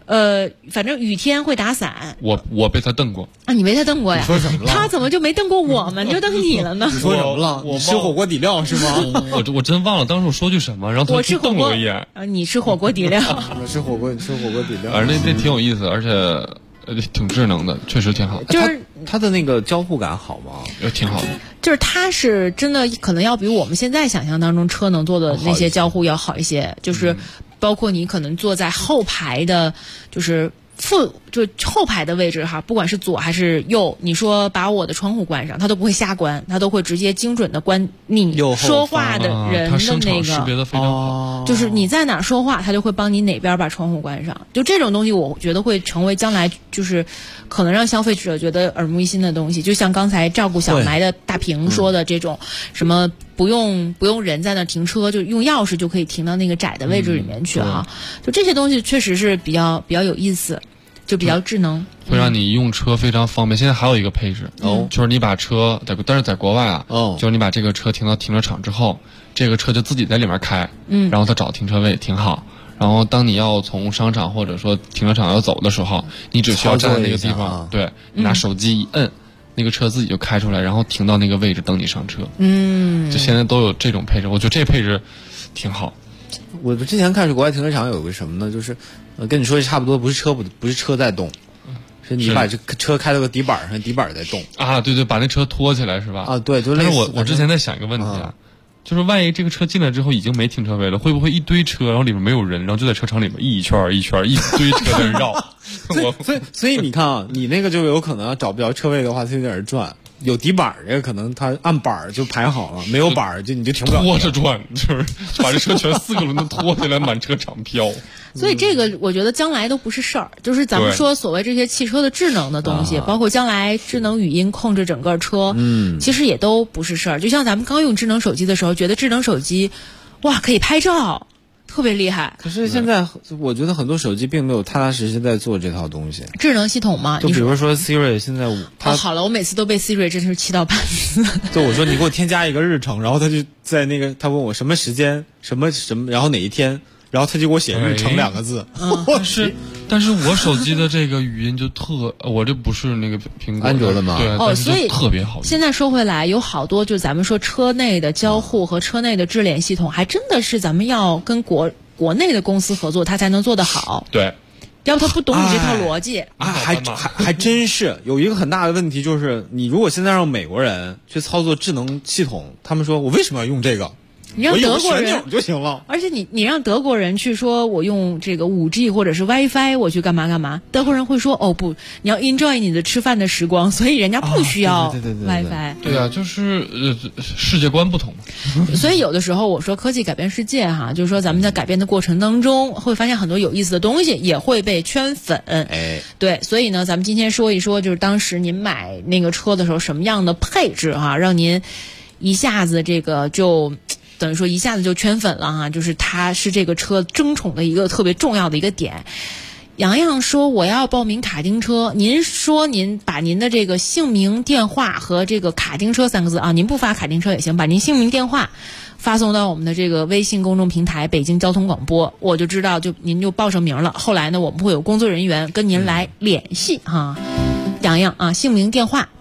[SPEAKER 2] 反正雨天会打伞。
[SPEAKER 9] 我被他瞪过
[SPEAKER 2] 啊，你被他瞪过呀？
[SPEAKER 10] 你说什么了？
[SPEAKER 2] 他怎么就没瞪过我们，就瞪你了呢？
[SPEAKER 10] 你说什么了？你吃火锅底料是吗？
[SPEAKER 9] 我真忘了当时我说句什么，然后他就瞪我一眼。
[SPEAKER 2] 你吃火锅底料？
[SPEAKER 10] 我吃火锅底料。
[SPEAKER 9] 那挺有意思，而且挺智能的，确实挺好。
[SPEAKER 2] 就是
[SPEAKER 10] 它的那个交互感好吗？
[SPEAKER 9] 挺好的。
[SPEAKER 2] 就是它是真的可能要比我们现在想象当中车能做的那些交互要好一些，就是包括你可能坐在后排的，就是后排的位置哈，不管是左还是右，你说把我的窗户关上，它都不会瞎关，它都会直接精准的关你说话的人的那个，
[SPEAKER 9] 识别的非常好，
[SPEAKER 2] 就是你在哪说话，它就会帮你哪边把窗户关上。就这种东西，我觉得会成为将来就是可能让消费者觉得耳目一新的东西。就像刚才照顾小埋的大屏说的这种，什么不用人在那停车，就用钥匙就可以停到那个窄的位置里面去哈。就这些东西确实是比较有意思。就比较智能，
[SPEAKER 9] 会让你用车非常方便。现在还有一个配置，就是你把车但是在国外啊，就是你把这个车停到停车场之后，这个车就自己在里面开，然后它找停车位停好，然后当你要从商场或者说停车场要走的时候，你只需要站在那个地方，对，你拿手机一摁，那个车自己就开出来，然后停到那个位置等你上车。就现在都有这种配置，我觉得这配置挺好。
[SPEAKER 10] 我之前看是国外停车场有个什么呢，就是跟你说差不多，不是车在动，是你把这车开到个底板上，底板在动
[SPEAKER 9] 啊，对，把那车拖起来是吧？
[SPEAKER 10] 啊，对，就类似。
[SPEAKER 9] 但是我之前在想一个问题啊，就是万一这个车进来之后已经没停车位了，会不会一堆车，然后里面没有人，然后就在车场里面一圈一堆车在绕？
[SPEAKER 10] 所以你看啊，你那个就有可能找不着车位的话，它就在那儿转。有底板这个可能它按板就排好了，没有板你就停不了。
[SPEAKER 9] 拖着转，就是把这车全4个轮子拖起来，满车场飘。
[SPEAKER 2] 所以这个我觉得将来都不是事儿，就是咱们说所谓这些汽车的智能的东西，包括将来智能语音控制整个车，其实也都不是事儿。就像咱们刚用智能手机的时候，觉得智能手机，哇，可以拍照。特别厉害，
[SPEAKER 10] 可是现在我觉得很多手机并没有踏踏实实在做这套东西。
[SPEAKER 2] 智能系统嘛，
[SPEAKER 10] 就比如说 Siri， 现在
[SPEAKER 2] 好了，我每次都被 Siri 真是气到半死。
[SPEAKER 10] 就我说你给我添加一个日程，然后他就在那个他问我什么时间什么，然后哪一天，然后他就给我写日程2个字。
[SPEAKER 9] 但是我手机的这个语音就我这不是那个苹果
[SPEAKER 10] 安卓的吗？
[SPEAKER 9] 对，
[SPEAKER 2] 所以
[SPEAKER 9] 特别好。
[SPEAKER 2] 现在说回来，有好多就咱们说车内的交互和车内的智联系统，还真的是咱们要跟国内的公司合作，它才能做得好。
[SPEAKER 9] 对，
[SPEAKER 2] 要不他不懂你这套逻辑。
[SPEAKER 10] 还真是有一个很大的问题，就是你如果现在让美国人去操作智能系统，他们说我为什么要用这个？
[SPEAKER 2] 你让德国人
[SPEAKER 10] 就行了，
[SPEAKER 2] 而且你让德国人去说我用这个5G 或者是 WiFi 我去干嘛，德国人会说哦不，你要 enjoy 你的吃饭的时光，所以人家不需要 WiFi。
[SPEAKER 9] 对啊，就是世界观不同。
[SPEAKER 2] 所以有的时候我说科技改变世界哈，就是说咱们在改变的过程当中会发现很多有意思的东西，也会被圈粉。对，所以呢，咱们今天说一说，就是当时您买那个车的时候什么样的配置哈，让您一下子这个就。等于说一下子就圈粉了哈，就是它是这个车争宠的一个特别重要的一个点。洋洋说我要报名卡丁车，您说您把您的这个姓名电话和这个卡丁车3个字啊，您不发卡丁车也行，把您姓名电话发送到我们的这个微信公众平台北京交通广播，我就知道您就报上名了。后来呢，我们会有工作人员跟您来联系哈。洋洋啊，姓名电话。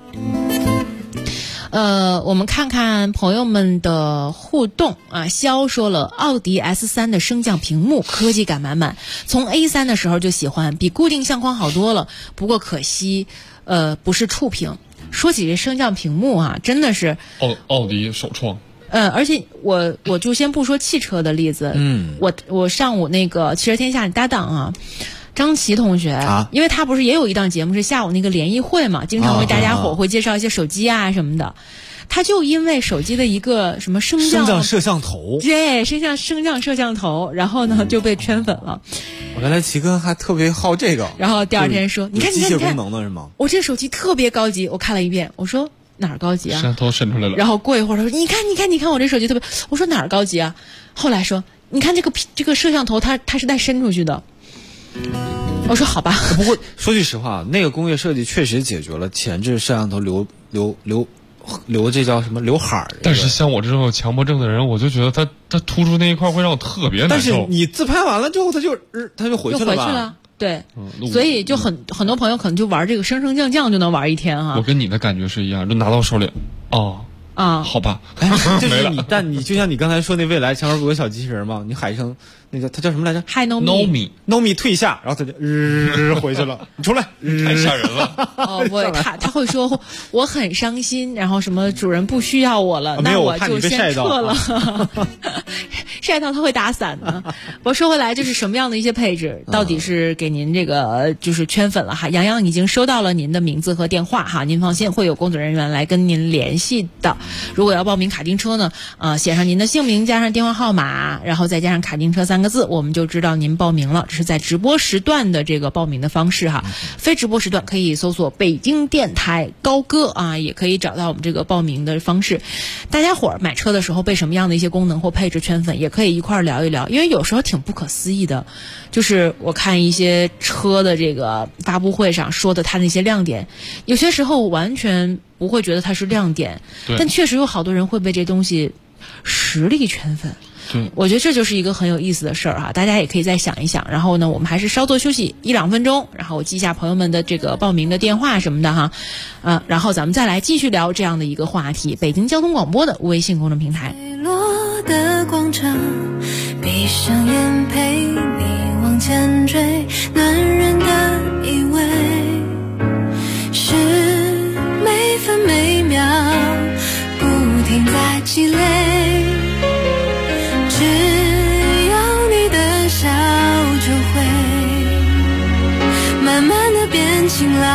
[SPEAKER 2] 我们看看朋友们的互动啊。肖说了，奥迪 S3 的升降屏幕科技感满满，从 A3 的时候就喜欢，比固定相框好多了。不过可惜，不是触屏。说起这升降屏幕啊，真的是
[SPEAKER 9] 奥迪首创。
[SPEAKER 2] 而且我就先不说汽车的例子，我上午那个汽车天下的搭档啊。张琪同学因为他不是也有一档节目是下午那个联谊会嘛，经常为大家伙会介绍一些手机啊什么的，他就因为手机的一个什么升降
[SPEAKER 10] 摄像头，
[SPEAKER 2] 对，升降摄像头，然后呢就被圈粉了。
[SPEAKER 10] 我原来齐哥还特别好这个，
[SPEAKER 2] 然后第二天说你看
[SPEAKER 10] 机械功能的是吗？
[SPEAKER 2] 我这手机特别高级，我看了一遍，我说哪儿高级啊？
[SPEAKER 9] 摄像头伸出来了。
[SPEAKER 2] 然后过一会儿他说你看我这手机特别，我说哪儿高级啊？后来说你看这个摄像头它是带伸出去的。我说好吧。
[SPEAKER 10] 不过说句实话，那个工业设计确实解决了前置摄像头留这叫什么刘海儿。
[SPEAKER 9] 但是像我这种有强迫症的人，我就觉得它突出那一块会让我特别难受。
[SPEAKER 10] 但是你自拍完了之后，它就回去了吧？
[SPEAKER 2] 对，所以就很多朋友可能就玩这个升升降降就能玩一天哈。
[SPEAKER 9] 我跟你的感觉是一样，就拿到手里，好吧，
[SPEAKER 10] 就是你，但你就像你刚才说那未来前面不有小机器人吗？你喊一声那个他叫什么来着
[SPEAKER 2] ？Hi No Me
[SPEAKER 10] 退下，然后他就回去了，你出来，
[SPEAKER 9] 太吓人了。
[SPEAKER 2] 他会说我很伤心，然后什么主人不需要我了，那我就先撤了。晒到他会打伞的。我说回来，就是什么样的一些配置，到底是给您这个就是圈粉了哈。杨洋已经收到了您的名字和电话哈，您放心，会有工作人员来跟您联系的。如果要报名卡丁车呢，写上您的姓名加上电话号码，然后再加上卡丁车3个字，我们就知道您报名了。这是在直播时段的这个报名的方式哈，非直播时段可以搜索北京电台高歌啊，也可以找到我们这个报名的方式。大家伙儿买车的时候被什么样的一些功能或配置圈粉，也可以一块儿聊一聊，因为有时候挺不可思议的，就是我看一些车的这个发布会上说的它那些亮点，有些时候完全不会觉得它是亮点，但确实有好多人会被这东西实力圈粉。我觉得这就是一个很有意思的事儿哈，大家也可以再想一想。然后呢，我们还是稍作休息1-2分钟，然后我记一下朋友们的这个报名的电话什么的哈，然后咱们再来继续聊这样的一个话题。北京交通广播的微信公众平台。
[SPEAKER 11] 落的广场，闭上眼陪你往前追，男人的依偎是每分每秒不停在积累。只要你的笑就会慢慢的变晴朗，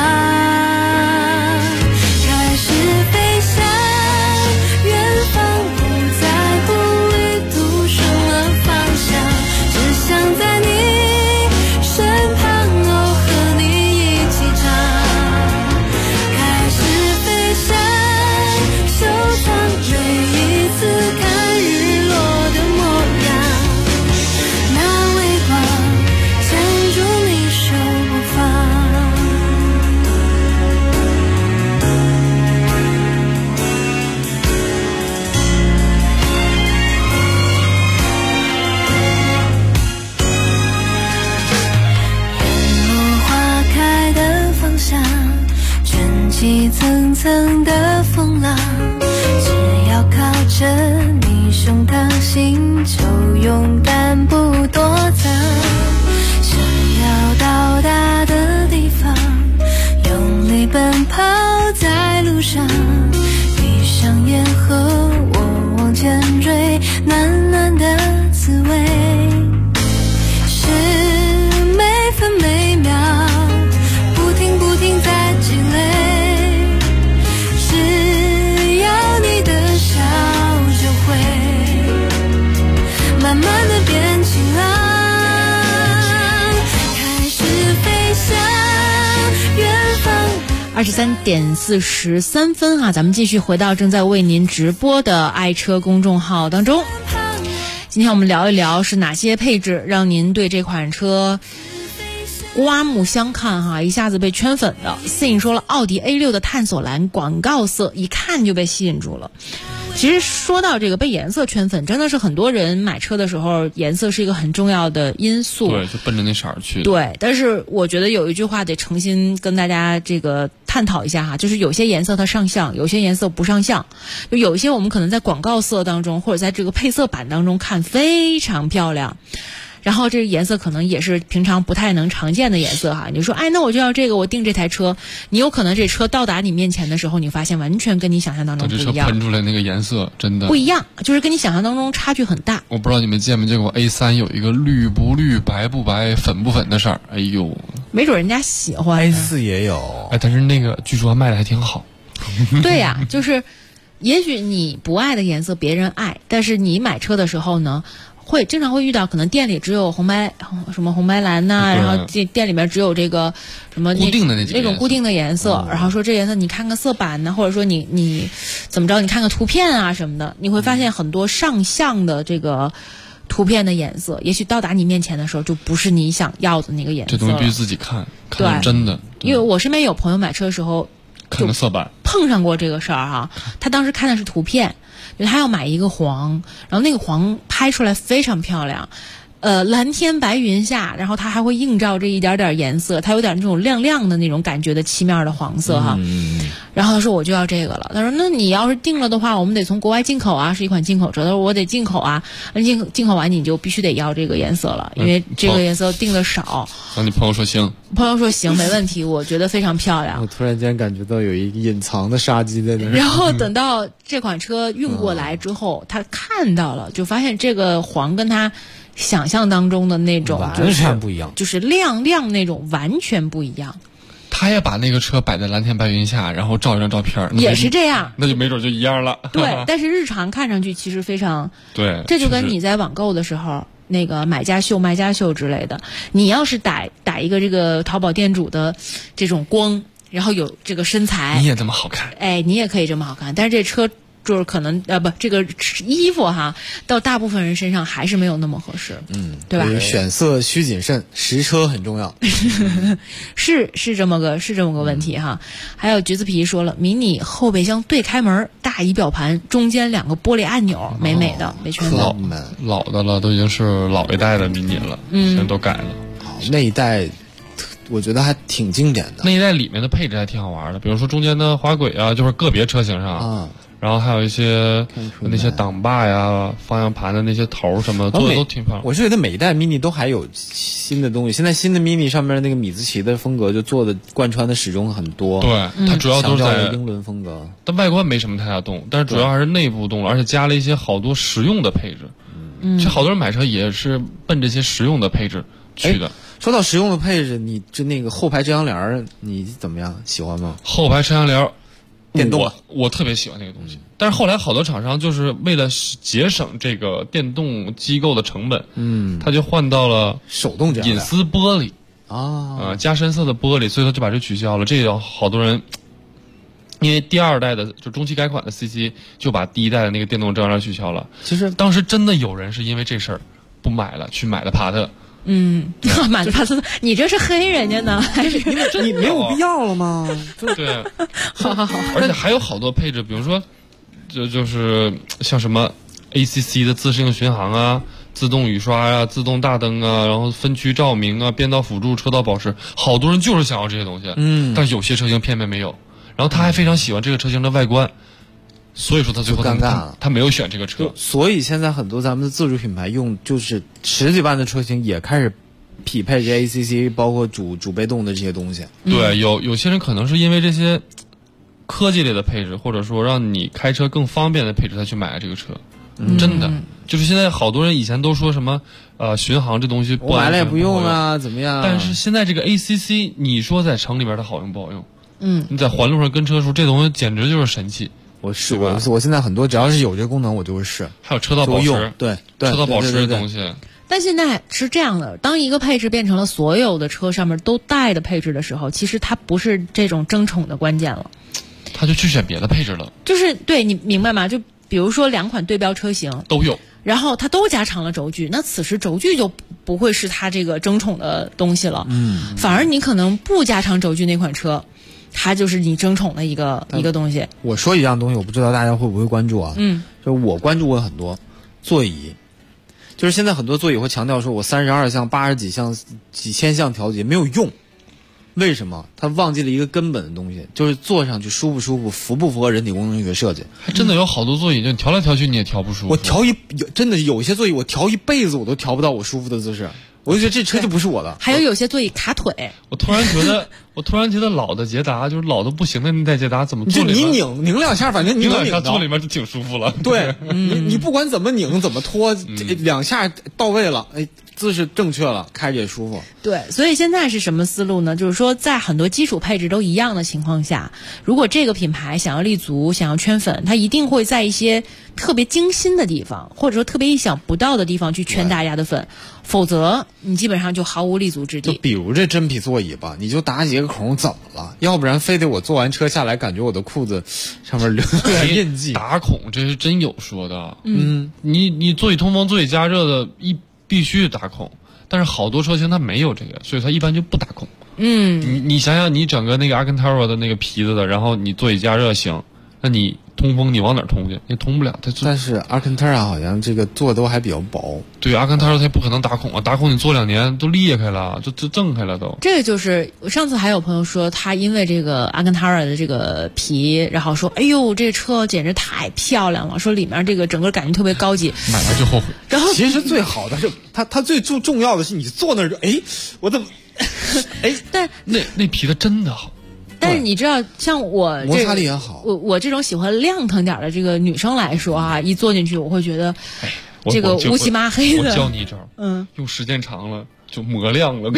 [SPEAKER 11] 开始飞向远方，不在乎旅途什么方向，只想在你身旁和你一起唱，开始飞向收藏每一次看日落的一层层的风浪，只要靠着你胸膛，心就勇敢不躲藏。想要到达的地方，用力奔跑在路上，闭上眼和我往前追，暖暖的滋味是每分每秒不停在积累。慢慢的变晴朗，开始飞向远方。
[SPEAKER 2] 23:43分啊，咱们继续回到正在为您直播的爱车公众号当中。今天我们聊一聊是哪些配置让您对这款车刮目相看哈，一下子被圈粉的。Sin 说了，奥迪 A6 的探索蓝广告色一看就被吸引住了。其实说到这个被颜色圈粉，真的是很多人买车的时候颜色是一个很重要的因素。
[SPEAKER 9] 对，就奔着那色儿去。
[SPEAKER 2] 对，但是我觉得有一句话得诚心跟大家这个探讨一下哈，就是有些颜色它上相，有些颜色不上相。就有一些我们可能在广告色当中或者在这个配色板当中看非常漂亮，然后这个颜色可能也是平常不太能常见的颜色哈。你说哎，那我就要这个，我订这台车，你有可能这车到达你面前的时候，你发现完全跟你想象当中不一样。
[SPEAKER 9] 这车喷出来那个颜色真的
[SPEAKER 2] 不一样，就是跟你想象当中差距很大。
[SPEAKER 9] 我不知道你们见没见过 A3 有一个绿不绿、白不白、粉不粉的色儿，哎呦，
[SPEAKER 2] 没准人家喜欢。
[SPEAKER 10] A4 也有，
[SPEAKER 9] 但是那个据说卖的还挺好。
[SPEAKER 2] 对呀，就是也许你不爱的颜色别人爱，但是你买车的时候呢，会经常会遇到，可能店里只有红白蓝呐，然后店里面只有这个什么
[SPEAKER 9] 固定的
[SPEAKER 2] 那种固定的颜色，然后说这颜色你看个色板呢，或者说你怎么着，你看个图片啊什么的，你会发现很多上相的这个图片的颜色，也许到达你面前的时候就不是你想要的那个颜色。
[SPEAKER 9] 这东西必须自己看真的。
[SPEAKER 2] 因为我身边有朋友买车的时候
[SPEAKER 9] 看个色板
[SPEAKER 2] 碰上过这个事儿哈，他当时看的是图片。他要买一个黄，然后那个黄拍出来非常漂亮， 蓝天白云下，然后它还会映照这一点点颜色，它有点那种亮亮的那种感觉的漆面的黄色哈。然后他说我就要这个了，他说那你要是定了的话，我们得从国外进口啊，是一款进口车。他说我得进口啊，进口完你就必须得要这个颜色了，因为这个颜色定的少。
[SPEAKER 9] 你朋友说行，
[SPEAKER 2] 朋友说行，没问题，我觉得非常漂亮。
[SPEAKER 10] 我突然间感觉到有一个隐藏的杀机在那。
[SPEAKER 2] 然后等到这款车运过来之后，他看到了，就发现这个黄跟他想象当中的那种
[SPEAKER 10] 完全不一样，
[SPEAKER 2] 就是亮亮那种完全不一样。
[SPEAKER 9] 他也把那个车摆在蓝天白云下，然后照一张照片，
[SPEAKER 2] 也是这样，
[SPEAKER 9] 那就没准就一样了。
[SPEAKER 2] 对，但是日常看上去其实非常
[SPEAKER 9] 对，
[SPEAKER 2] 这就跟你在网购的时候那个买家秀、卖家秀之类的，你要是打一个这个淘宝店主的这种光，然后有这个身材，
[SPEAKER 9] 你也这么好看，
[SPEAKER 2] 哎，你也可以这么好看，但是这车就是可能这个衣服哈，到大部分人身上还是没有那么合适，对吧？
[SPEAKER 10] 选色需谨慎，实车很重要，
[SPEAKER 2] 是这么个问题哈。还有橘子皮说了，迷你后备箱对开门，大仪表盘，中间2个玻璃按钮，美美的，没圈子。
[SPEAKER 9] 老的了，都已经是老一代的迷你了，现在都改了。
[SPEAKER 10] 那一代我觉得还挺经典的，
[SPEAKER 9] 那一代里面的配置还挺好玩的，比如说中间的滑轨啊，就是个别车型上然后还有一些那些挡把呀、方向盘的那些头什么做的都挺漂亮。
[SPEAKER 10] 我是觉得每一代 mini 都还有新的东西，现在新的 mini 上面那个米字旗的风格就做的贯穿的始终很多。
[SPEAKER 9] 对，它主要都是在
[SPEAKER 10] 英伦风格，
[SPEAKER 9] 但外观没什么太大动，但是主要还是内部动了，而且加了一些好多实用的配置。其实好多人买车也是奔这些实用的配置去的。
[SPEAKER 10] 说到实用的配置，你这那个后排遮阳帘你怎么样？喜欢吗？
[SPEAKER 9] 后排遮阳帘
[SPEAKER 10] 电动，
[SPEAKER 9] 我特别喜欢那个东西，但是后来好多厂商就是为了节省这个电动机构的成本，他就换到了
[SPEAKER 10] 手动这样
[SPEAKER 9] 隐私玻璃加深色的玻璃，所以他就把这取消了。这有好多人，因为第2代的就中期改款的 CC 就把第1代的那个电动遮阳帘取消了。
[SPEAKER 10] 其实
[SPEAKER 9] 当时真的有人是因为这事儿不买了，去买了帕特。
[SPEAKER 2] 买了帕特，你这是黑人家呢，还是
[SPEAKER 10] 你没有必要了吗？
[SPEAKER 9] 对，
[SPEAKER 2] 好，
[SPEAKER 9] 而且还有好多配置，比如说，就是像什么 ACC 的自适应巡航啊、自动雨刷呀、自动大灯啊，然后分区照明啊、变道辅助、车道保持，好多人就是想要这些东西，但是有些车型偏偏没有，然后他还非常喜欢这个车型的外观。所以说他最后
[SPEAKER 10] 尴尬了，
[SPEAKER 9] 他没有选这个车。
[SPEAKER 10] 所以现在很多咱们的自主品牌用就是10几万的车型也开始匹配这 ACC， 包括主被动的这些东西。
[SPEAKER 9] 对，有些人可能是因为这些科技类的配置，或者说让你开车更方便的配置，才去买了这个车。真的，就是现在好多人以前都说什么巡航这东西不安全，
[SPEAKER 10] 我买了也不用啊，怎么样？
[SPEAKER 9] 但是现在这个 ACC， 你说在城里边它好用不好用？你在环路上跟车的时候，这东西简直就是神器。
[SPEAKER 10] 我现在很多只要是有这个功能，我就会试。
[SPEAKER 9] 还有车道保持，
[SPEAKER 10] 对，
[SPEAKER 9] 车道保持的东西。
[SPEAKER 2] 但现在是这样的，当一个配置变成了所有的车上面都带的配置的时候，其实它不是这种争宠的关键了，
[SPEAKER 9] 他就去选别的配置了。
[SPEAKER 2] 就是对，你明白吗？就比如说2款对标车型
[SPEAKER 9] 都有，
[SPEAKER 2] 然后它都加长了轴距，那此时轴距就不会是它这个争宠的东西了。反而你可能不加长轴距那款车，它就是你争宠的一个东西。
[SPEAKER 10] 我说一样东西，我不知道大家会不会关注啊？就我关注过很多座椅，就是现在很多座椅会强调说我32项、80几项、几千项调节没有用，为什么？他忘记了一个根本的东西，就是坐上去舒不舒服，符不符合人体工程学设计。
[SPEAKER 9] 还真的有好多座椅，就你调来调去你也调不舒服。
[SPEAKER 10] 我真的有些座椅我调一辈子我都调不到我舒服的姿势。我就觉得这车就不是我的。
[SPEAKER 2] 还有些座椅卡腿。
[SPEAKER 9] 我突然觉得老的捷达，就是老的不行的那代捷达，怎么坐里面
[SPEAKER 10] 你拧2下，反正你
[SPEAKER 9] 拧2下坐里面就挺舒服了。
[SPEAKER 10] 对，你不管怎么拧怎么拖，2下到位了，姿势正确了，开着也舒服。
[SPEAKER 2] 对，所以现在是什么思路呢？就是说，在很多基础配置都一样的情况下，如果这个品牌想要立足、想要圈粉，它一定会在一些特别精心的地方，或者说特别意想不到的地方去圈大家的粉，否则你基本上就毫无立足之地。
[SPEAKER 10] 就比如这真皮座椅吧，你就打几个孔怎么了？要不然非得我坐完车下来，感觉我的裤子上面留了印记。
[SPEAKER 9] 打孔这是真有说的。你座椅通风、座椅加热的必须打孔，但是好多车型它没有这个，所以它一般就不打孔。你想想，你整个那个 Alcantara 的那个皮子的，然后你座椅加热行，那你通风你往哪儿通去？也通不了。
[SPEAKER 10] 但是阿坎塔拉好像这个做都还比较薄。
[SPEAKER 9] 对，阿坎塔拉它不可能打孔啊，打孔你做2年都裂开了，就挣开了都。
[SPEAKER 2] 这个就是我上次还有朋友说，他因为这个阿坎塔拉的这个皮，然后说，哎呦，这车简直太漂亮了，说里面这个整个感觉特别高级，
[SPEAKER 9] 买完就后悔。
[SPEAKER 2] 然后
[SPEAKER 10] 其实最好的是它最重要的是你坐那儿就我怎么
[SPEAKER 2] 但
[SPEAKER 9] 那皮的真的好。
[SPEAKER 2] 但是你知道，像我
[SPEAKER 10] 摩擦力也好，
[SPEAKER 2] 我这种喜欢亮腾点的这个女生来说啊，一坐进去我会觉得，这个乌漆麻黑的。
[SPEAKER 9] 我教你一招，用时间长了就磨亮了。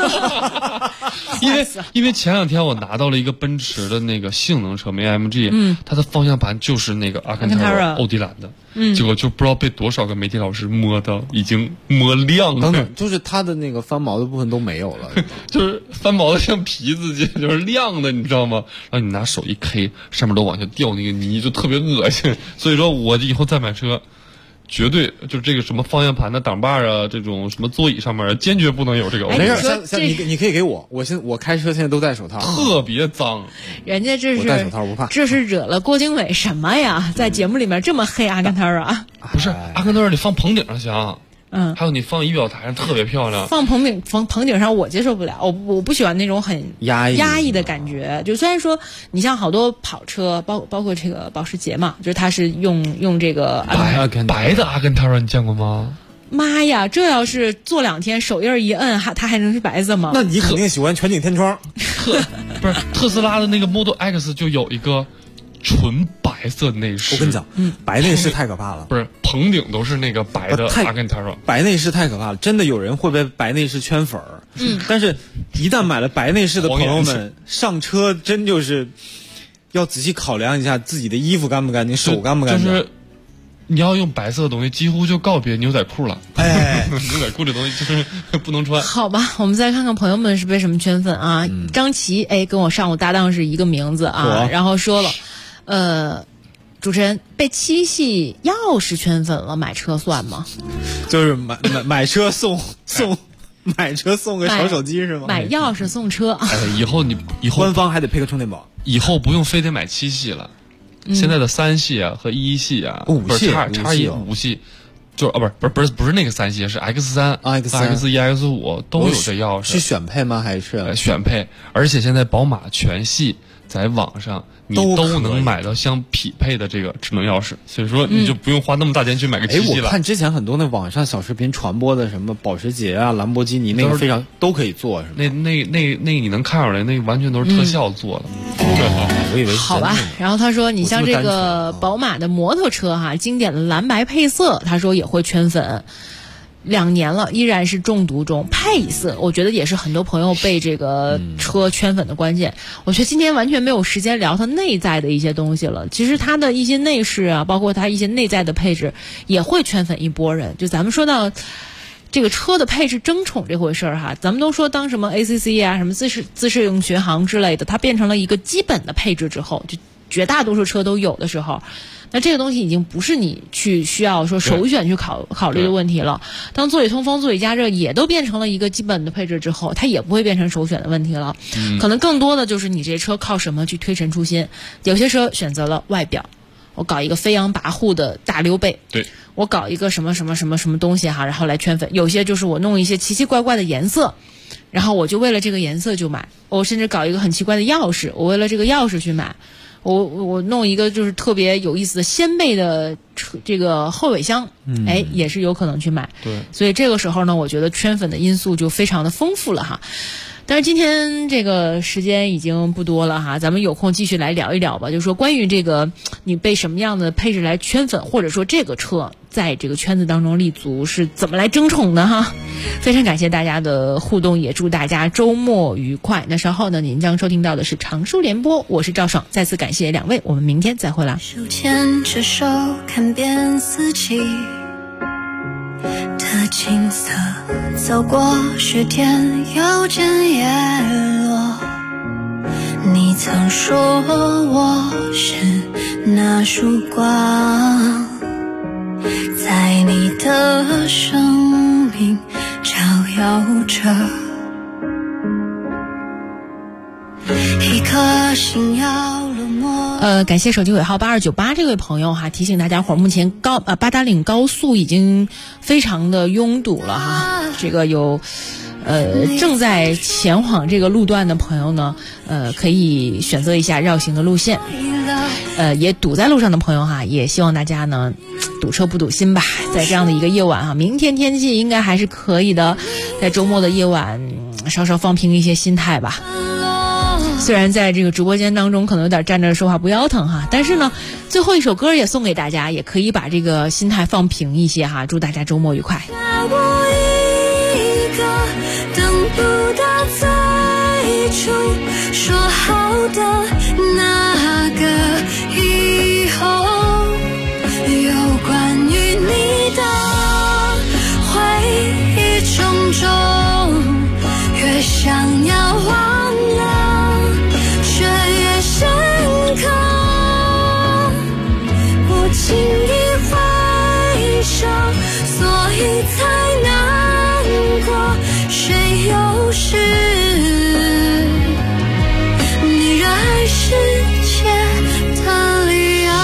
[SPEAKER 9] 因为前2天我拿到了一个奔驰的那个性能车，没 AMG，它的方向盘就是那个阿坎塔拉欧迪兰的，结果就不知道被多少个媒体老师摸到已经摸亮了。
[SPEAKER 10] 等等，就是它的那个翻毛的部分都没有了，
[SPEAKER 9] 就是翻毛的像皮子一样，就是亮的，你知道吗？然后你拿手一 K， 上面都往下掉那个泥，就特别恶心。所以说我以后再买车，绝对就是这个什么方向盘的挡把啊，这种什么座椅上面坚决不能有这个。
[SPEAKER 10] 没事，像你可以给我开车现在都戴手套，
[SPEAKER 9] 特别脏。
[SPEAKER 2] 人家这是
[SPEAKER 10] 我戴手套不怕，
[SPEAKER 2] 这是惹了郭经纬什么呀？在节目里面这么黑阿坎塔拉，
[SPEAKER 9] 不是阿坎塔拉，你放棚顶上行。还有你放仪表台上特别漂亮，
[SPEAKER 2] 放棚顶上我接受不了，我不喜欢那种很压抑的感觉。就虽然说你像好多跑车，包括这个保时捷嘛，就是它是用这个
[SPEAKER 9] 白的阿坎塔拉，你见过吗？
[SPEAKER 2] 妈呀，这要是坐2天手印一摁，它还能是白色吗？
[SPEAKER 10] 那你肯定喜欢全景天窗。
[SPEAKER 9] 不是特斯拉的那个 Model X 就有一个纯白色内饰。
[SPEAKER 10] 我跟你讲，白内饰太可怕了。
[SPEAKER 9] 不是棚顶都是那个白的阿坎塔拉，
[SPEAKER 10] 白内饰太可怕了，真的有人会被白内饰圈粉儿。但是一旦买了白内饰的朋友们上车，真就是要仔细考量一下自己的衣服干不干净，手干不干净。
[SPEAKER 9] 就是你要用白色的东西，几乎就告别牛仔裤了。牛仔裤这东西就是不能穿。
[SPEAKER 2] 好吧，我们再看看朋友们是被什么圈粉啊？张琪，跟我上午搭档是一个名字啊，然后说了，主持人被七系钥匙圈粉了，买车算吗？
[SPEAKER 10] 就是买车送买车送个小手机是吗？
[SPEAKER 2] 买钥匙送车。
[SPEAKER 9] 以后
[SPEAKER 10] 官方还得配个充电宝，
[SPEAKER 9] 以后不用非得买7系了。现在的3系啊和1系啊，
[SPEAKER 10] 不是
[SPEAKER 9] X1 5系，就是不是那个3系，是 X3、X1、X5 都有这钥匙。
[SPEAKER 10] 是选配吗？还是
[SPEAKER 9] 选配？而且现在宝马全系在网上你都能买到相匹配的这个智能钥匙，所以说你就不用花那么大钱去买个7系了。
[SPEAKER 10] 我看之前很多那网上小视频传播的什么保时捷啊、兰博基尼，那个非常都可以做，是吗？
[SPEAKER 9] 那你能看出来，那完全都是特效做的。
[SPEAKER 10] 我以为
[SPEAKER 2] 好吧。然后他说，你像这个宝马的摩托车哈，经典的蓝白配色，他说也会圈粉。2年了，依然是中毒中。配色，我觉得也是很多朋友被这个车圈粉的关键。我觉得今天完全没有时间聊它内在的一些东西了。其实它的一些内饰啊，包括它一些内在的配置，也会圈粉一波人。就咱们说到这个车的配置争宠这回事儿哈，咱们都说当什么 ACC 啊、什么自适应巡航之类的，它变成了一个基本的配置之后，就绝大多数车都有的时候。那这个东西已经不是你去需要说首选去考虑的问题了。当座椅通风、座椅加热也都变成了一个基本的配置之后，它也不会变成首选的问题了。可能更多的就是你这车靠什么去推陈出新。有些车选择了外表，我搞一个飞扬跋扈的大溜背，
[SPEAKER 9] 对，
[SPEAKER 2] 我搞一个什么什么什么什么东西哈，然后来圈粉。有些就是我弄一些奇奇怪怪的颜色，然后我就为了这个颜色就买。我甚至搞一个很奇怪的钥匙，我为了这个钥匙去买。我弄一个就是特别有意思的掀背的这个后尾箱，也是有可能去买。
[SPEAKER 9] 对，
[SPEAKER 2] 所以这个时候呢，我觉得圈粉的因素就非常的丰富了哈。但是今天这个时间已经不多了哈，咱们有空继续来聊一聊吧。就是说关于这个你被什么样的配置来圈粉，或者说这个车在这个圈子当中立足是怎么来争宠的哈。非常感谢大家的互动，也祝大家周末愉快。那稍后呢，您将收听到的是常数联播，我是赵爽，再次感谢2位，我们明天再会啦。
[SPEAKER 11] 手牵着手看遍四季的景色，走过雪天又见叶落，你曾说我是那束光，在你的生命照耀着，一颗心要落寞。
[SPEAKER 2] 感谢手机尾号8298这位朋友哈，提醒大家伙儿，目前八达岭高速已经非常的拥堵了哈，这个有正在前往这个路段的朋友呢，可以选择一下绕行的路线。也堵在路上的朋友哈，也希望大家呢堵车不堵心吧。在这样的一个夜晚哈，明天天气应该还是可以的，在周末的夜晚稍稍放平一些心态吧。虽然在这个直播间当中可能有点站着说话不腰疼哈，但是呢，最后一首歌也送给大家，也可以把这个心态放平一些哈。祝大家周末愉快。
[SPEAKER 11] 等不到最初说好的那个以后，有关于你的回忆种种，越想要忘了却越深刻，不经意回首，所以才难过。谁又是你热爱世界的理由？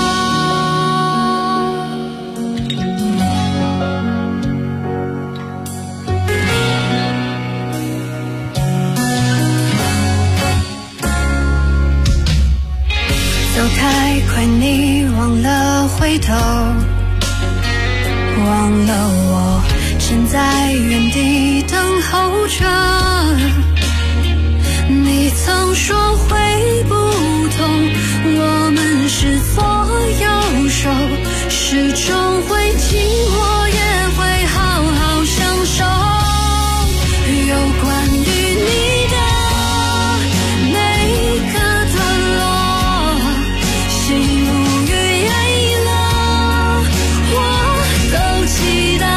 [SPEAKER 11] 走太快，你忘了回头，忘了我站在原地等候着。你曾说会不同，我们是左右手，始终会寂寞，也会好好享受。有关于你的每个段落，喜怒与哀乐我都记得，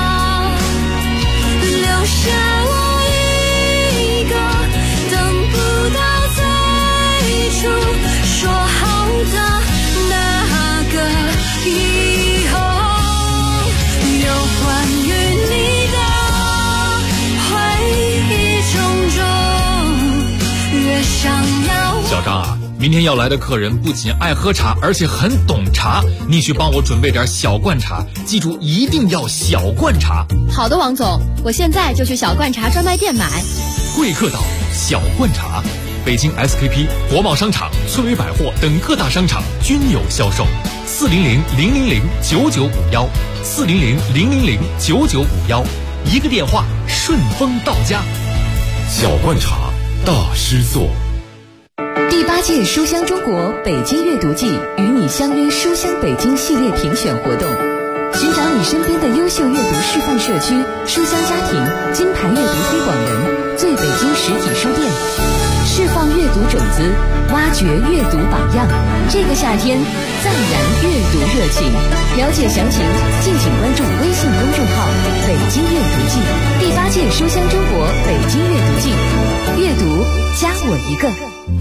[SPEAKER 11] 留下我一个等不到最初说好的那个以后，有关于你的回忆种种，越想要。
[SPEAKER 5] 小张啊，明天要来的客人不仅爱喝茶，而且很懂茶，你去帮我准备点小罐茶，记住一定要小罐茶。
[SPEAKER 14] 好的，王总，我现在就去小罐茶专卖店买。
[SPEAKER 5] 贵客岛小罐茶，北京 SKP、国贸商场、翠微百货等各大商场均有销售。400-000-9951，400-000-9951，一个电话顺丰到家。
[SPEAKER 6] 小罐茶大师座。
[SPEAKER 4] 第8届书香中国北京阅读季与你相约书香北京系列评选活动，寻找你身边的优秀阅读示范社区、书香家庭、金牌阅读推广人、最北京实体书店，释放阅读种子，挖掘阅读榜样。这个夏天，暂燃阅读热情。了解详情，敬请关注微信公众号“北京阅读季”。第8届书香中国北京阅读季，阅读加我一个。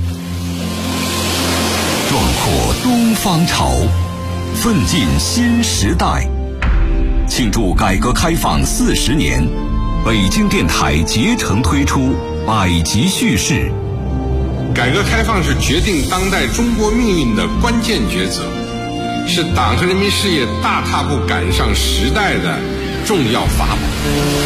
[SPEAKER 18] 壮阔东方潮，奋进新时代。庆祝改革开放40年，北京电台竭诚推出百集叙事。
[SPEAKER 19] 改革开放是决定当代中国命运的关键抉择，是党和人民事业大踏步赶上时代的重要法宝。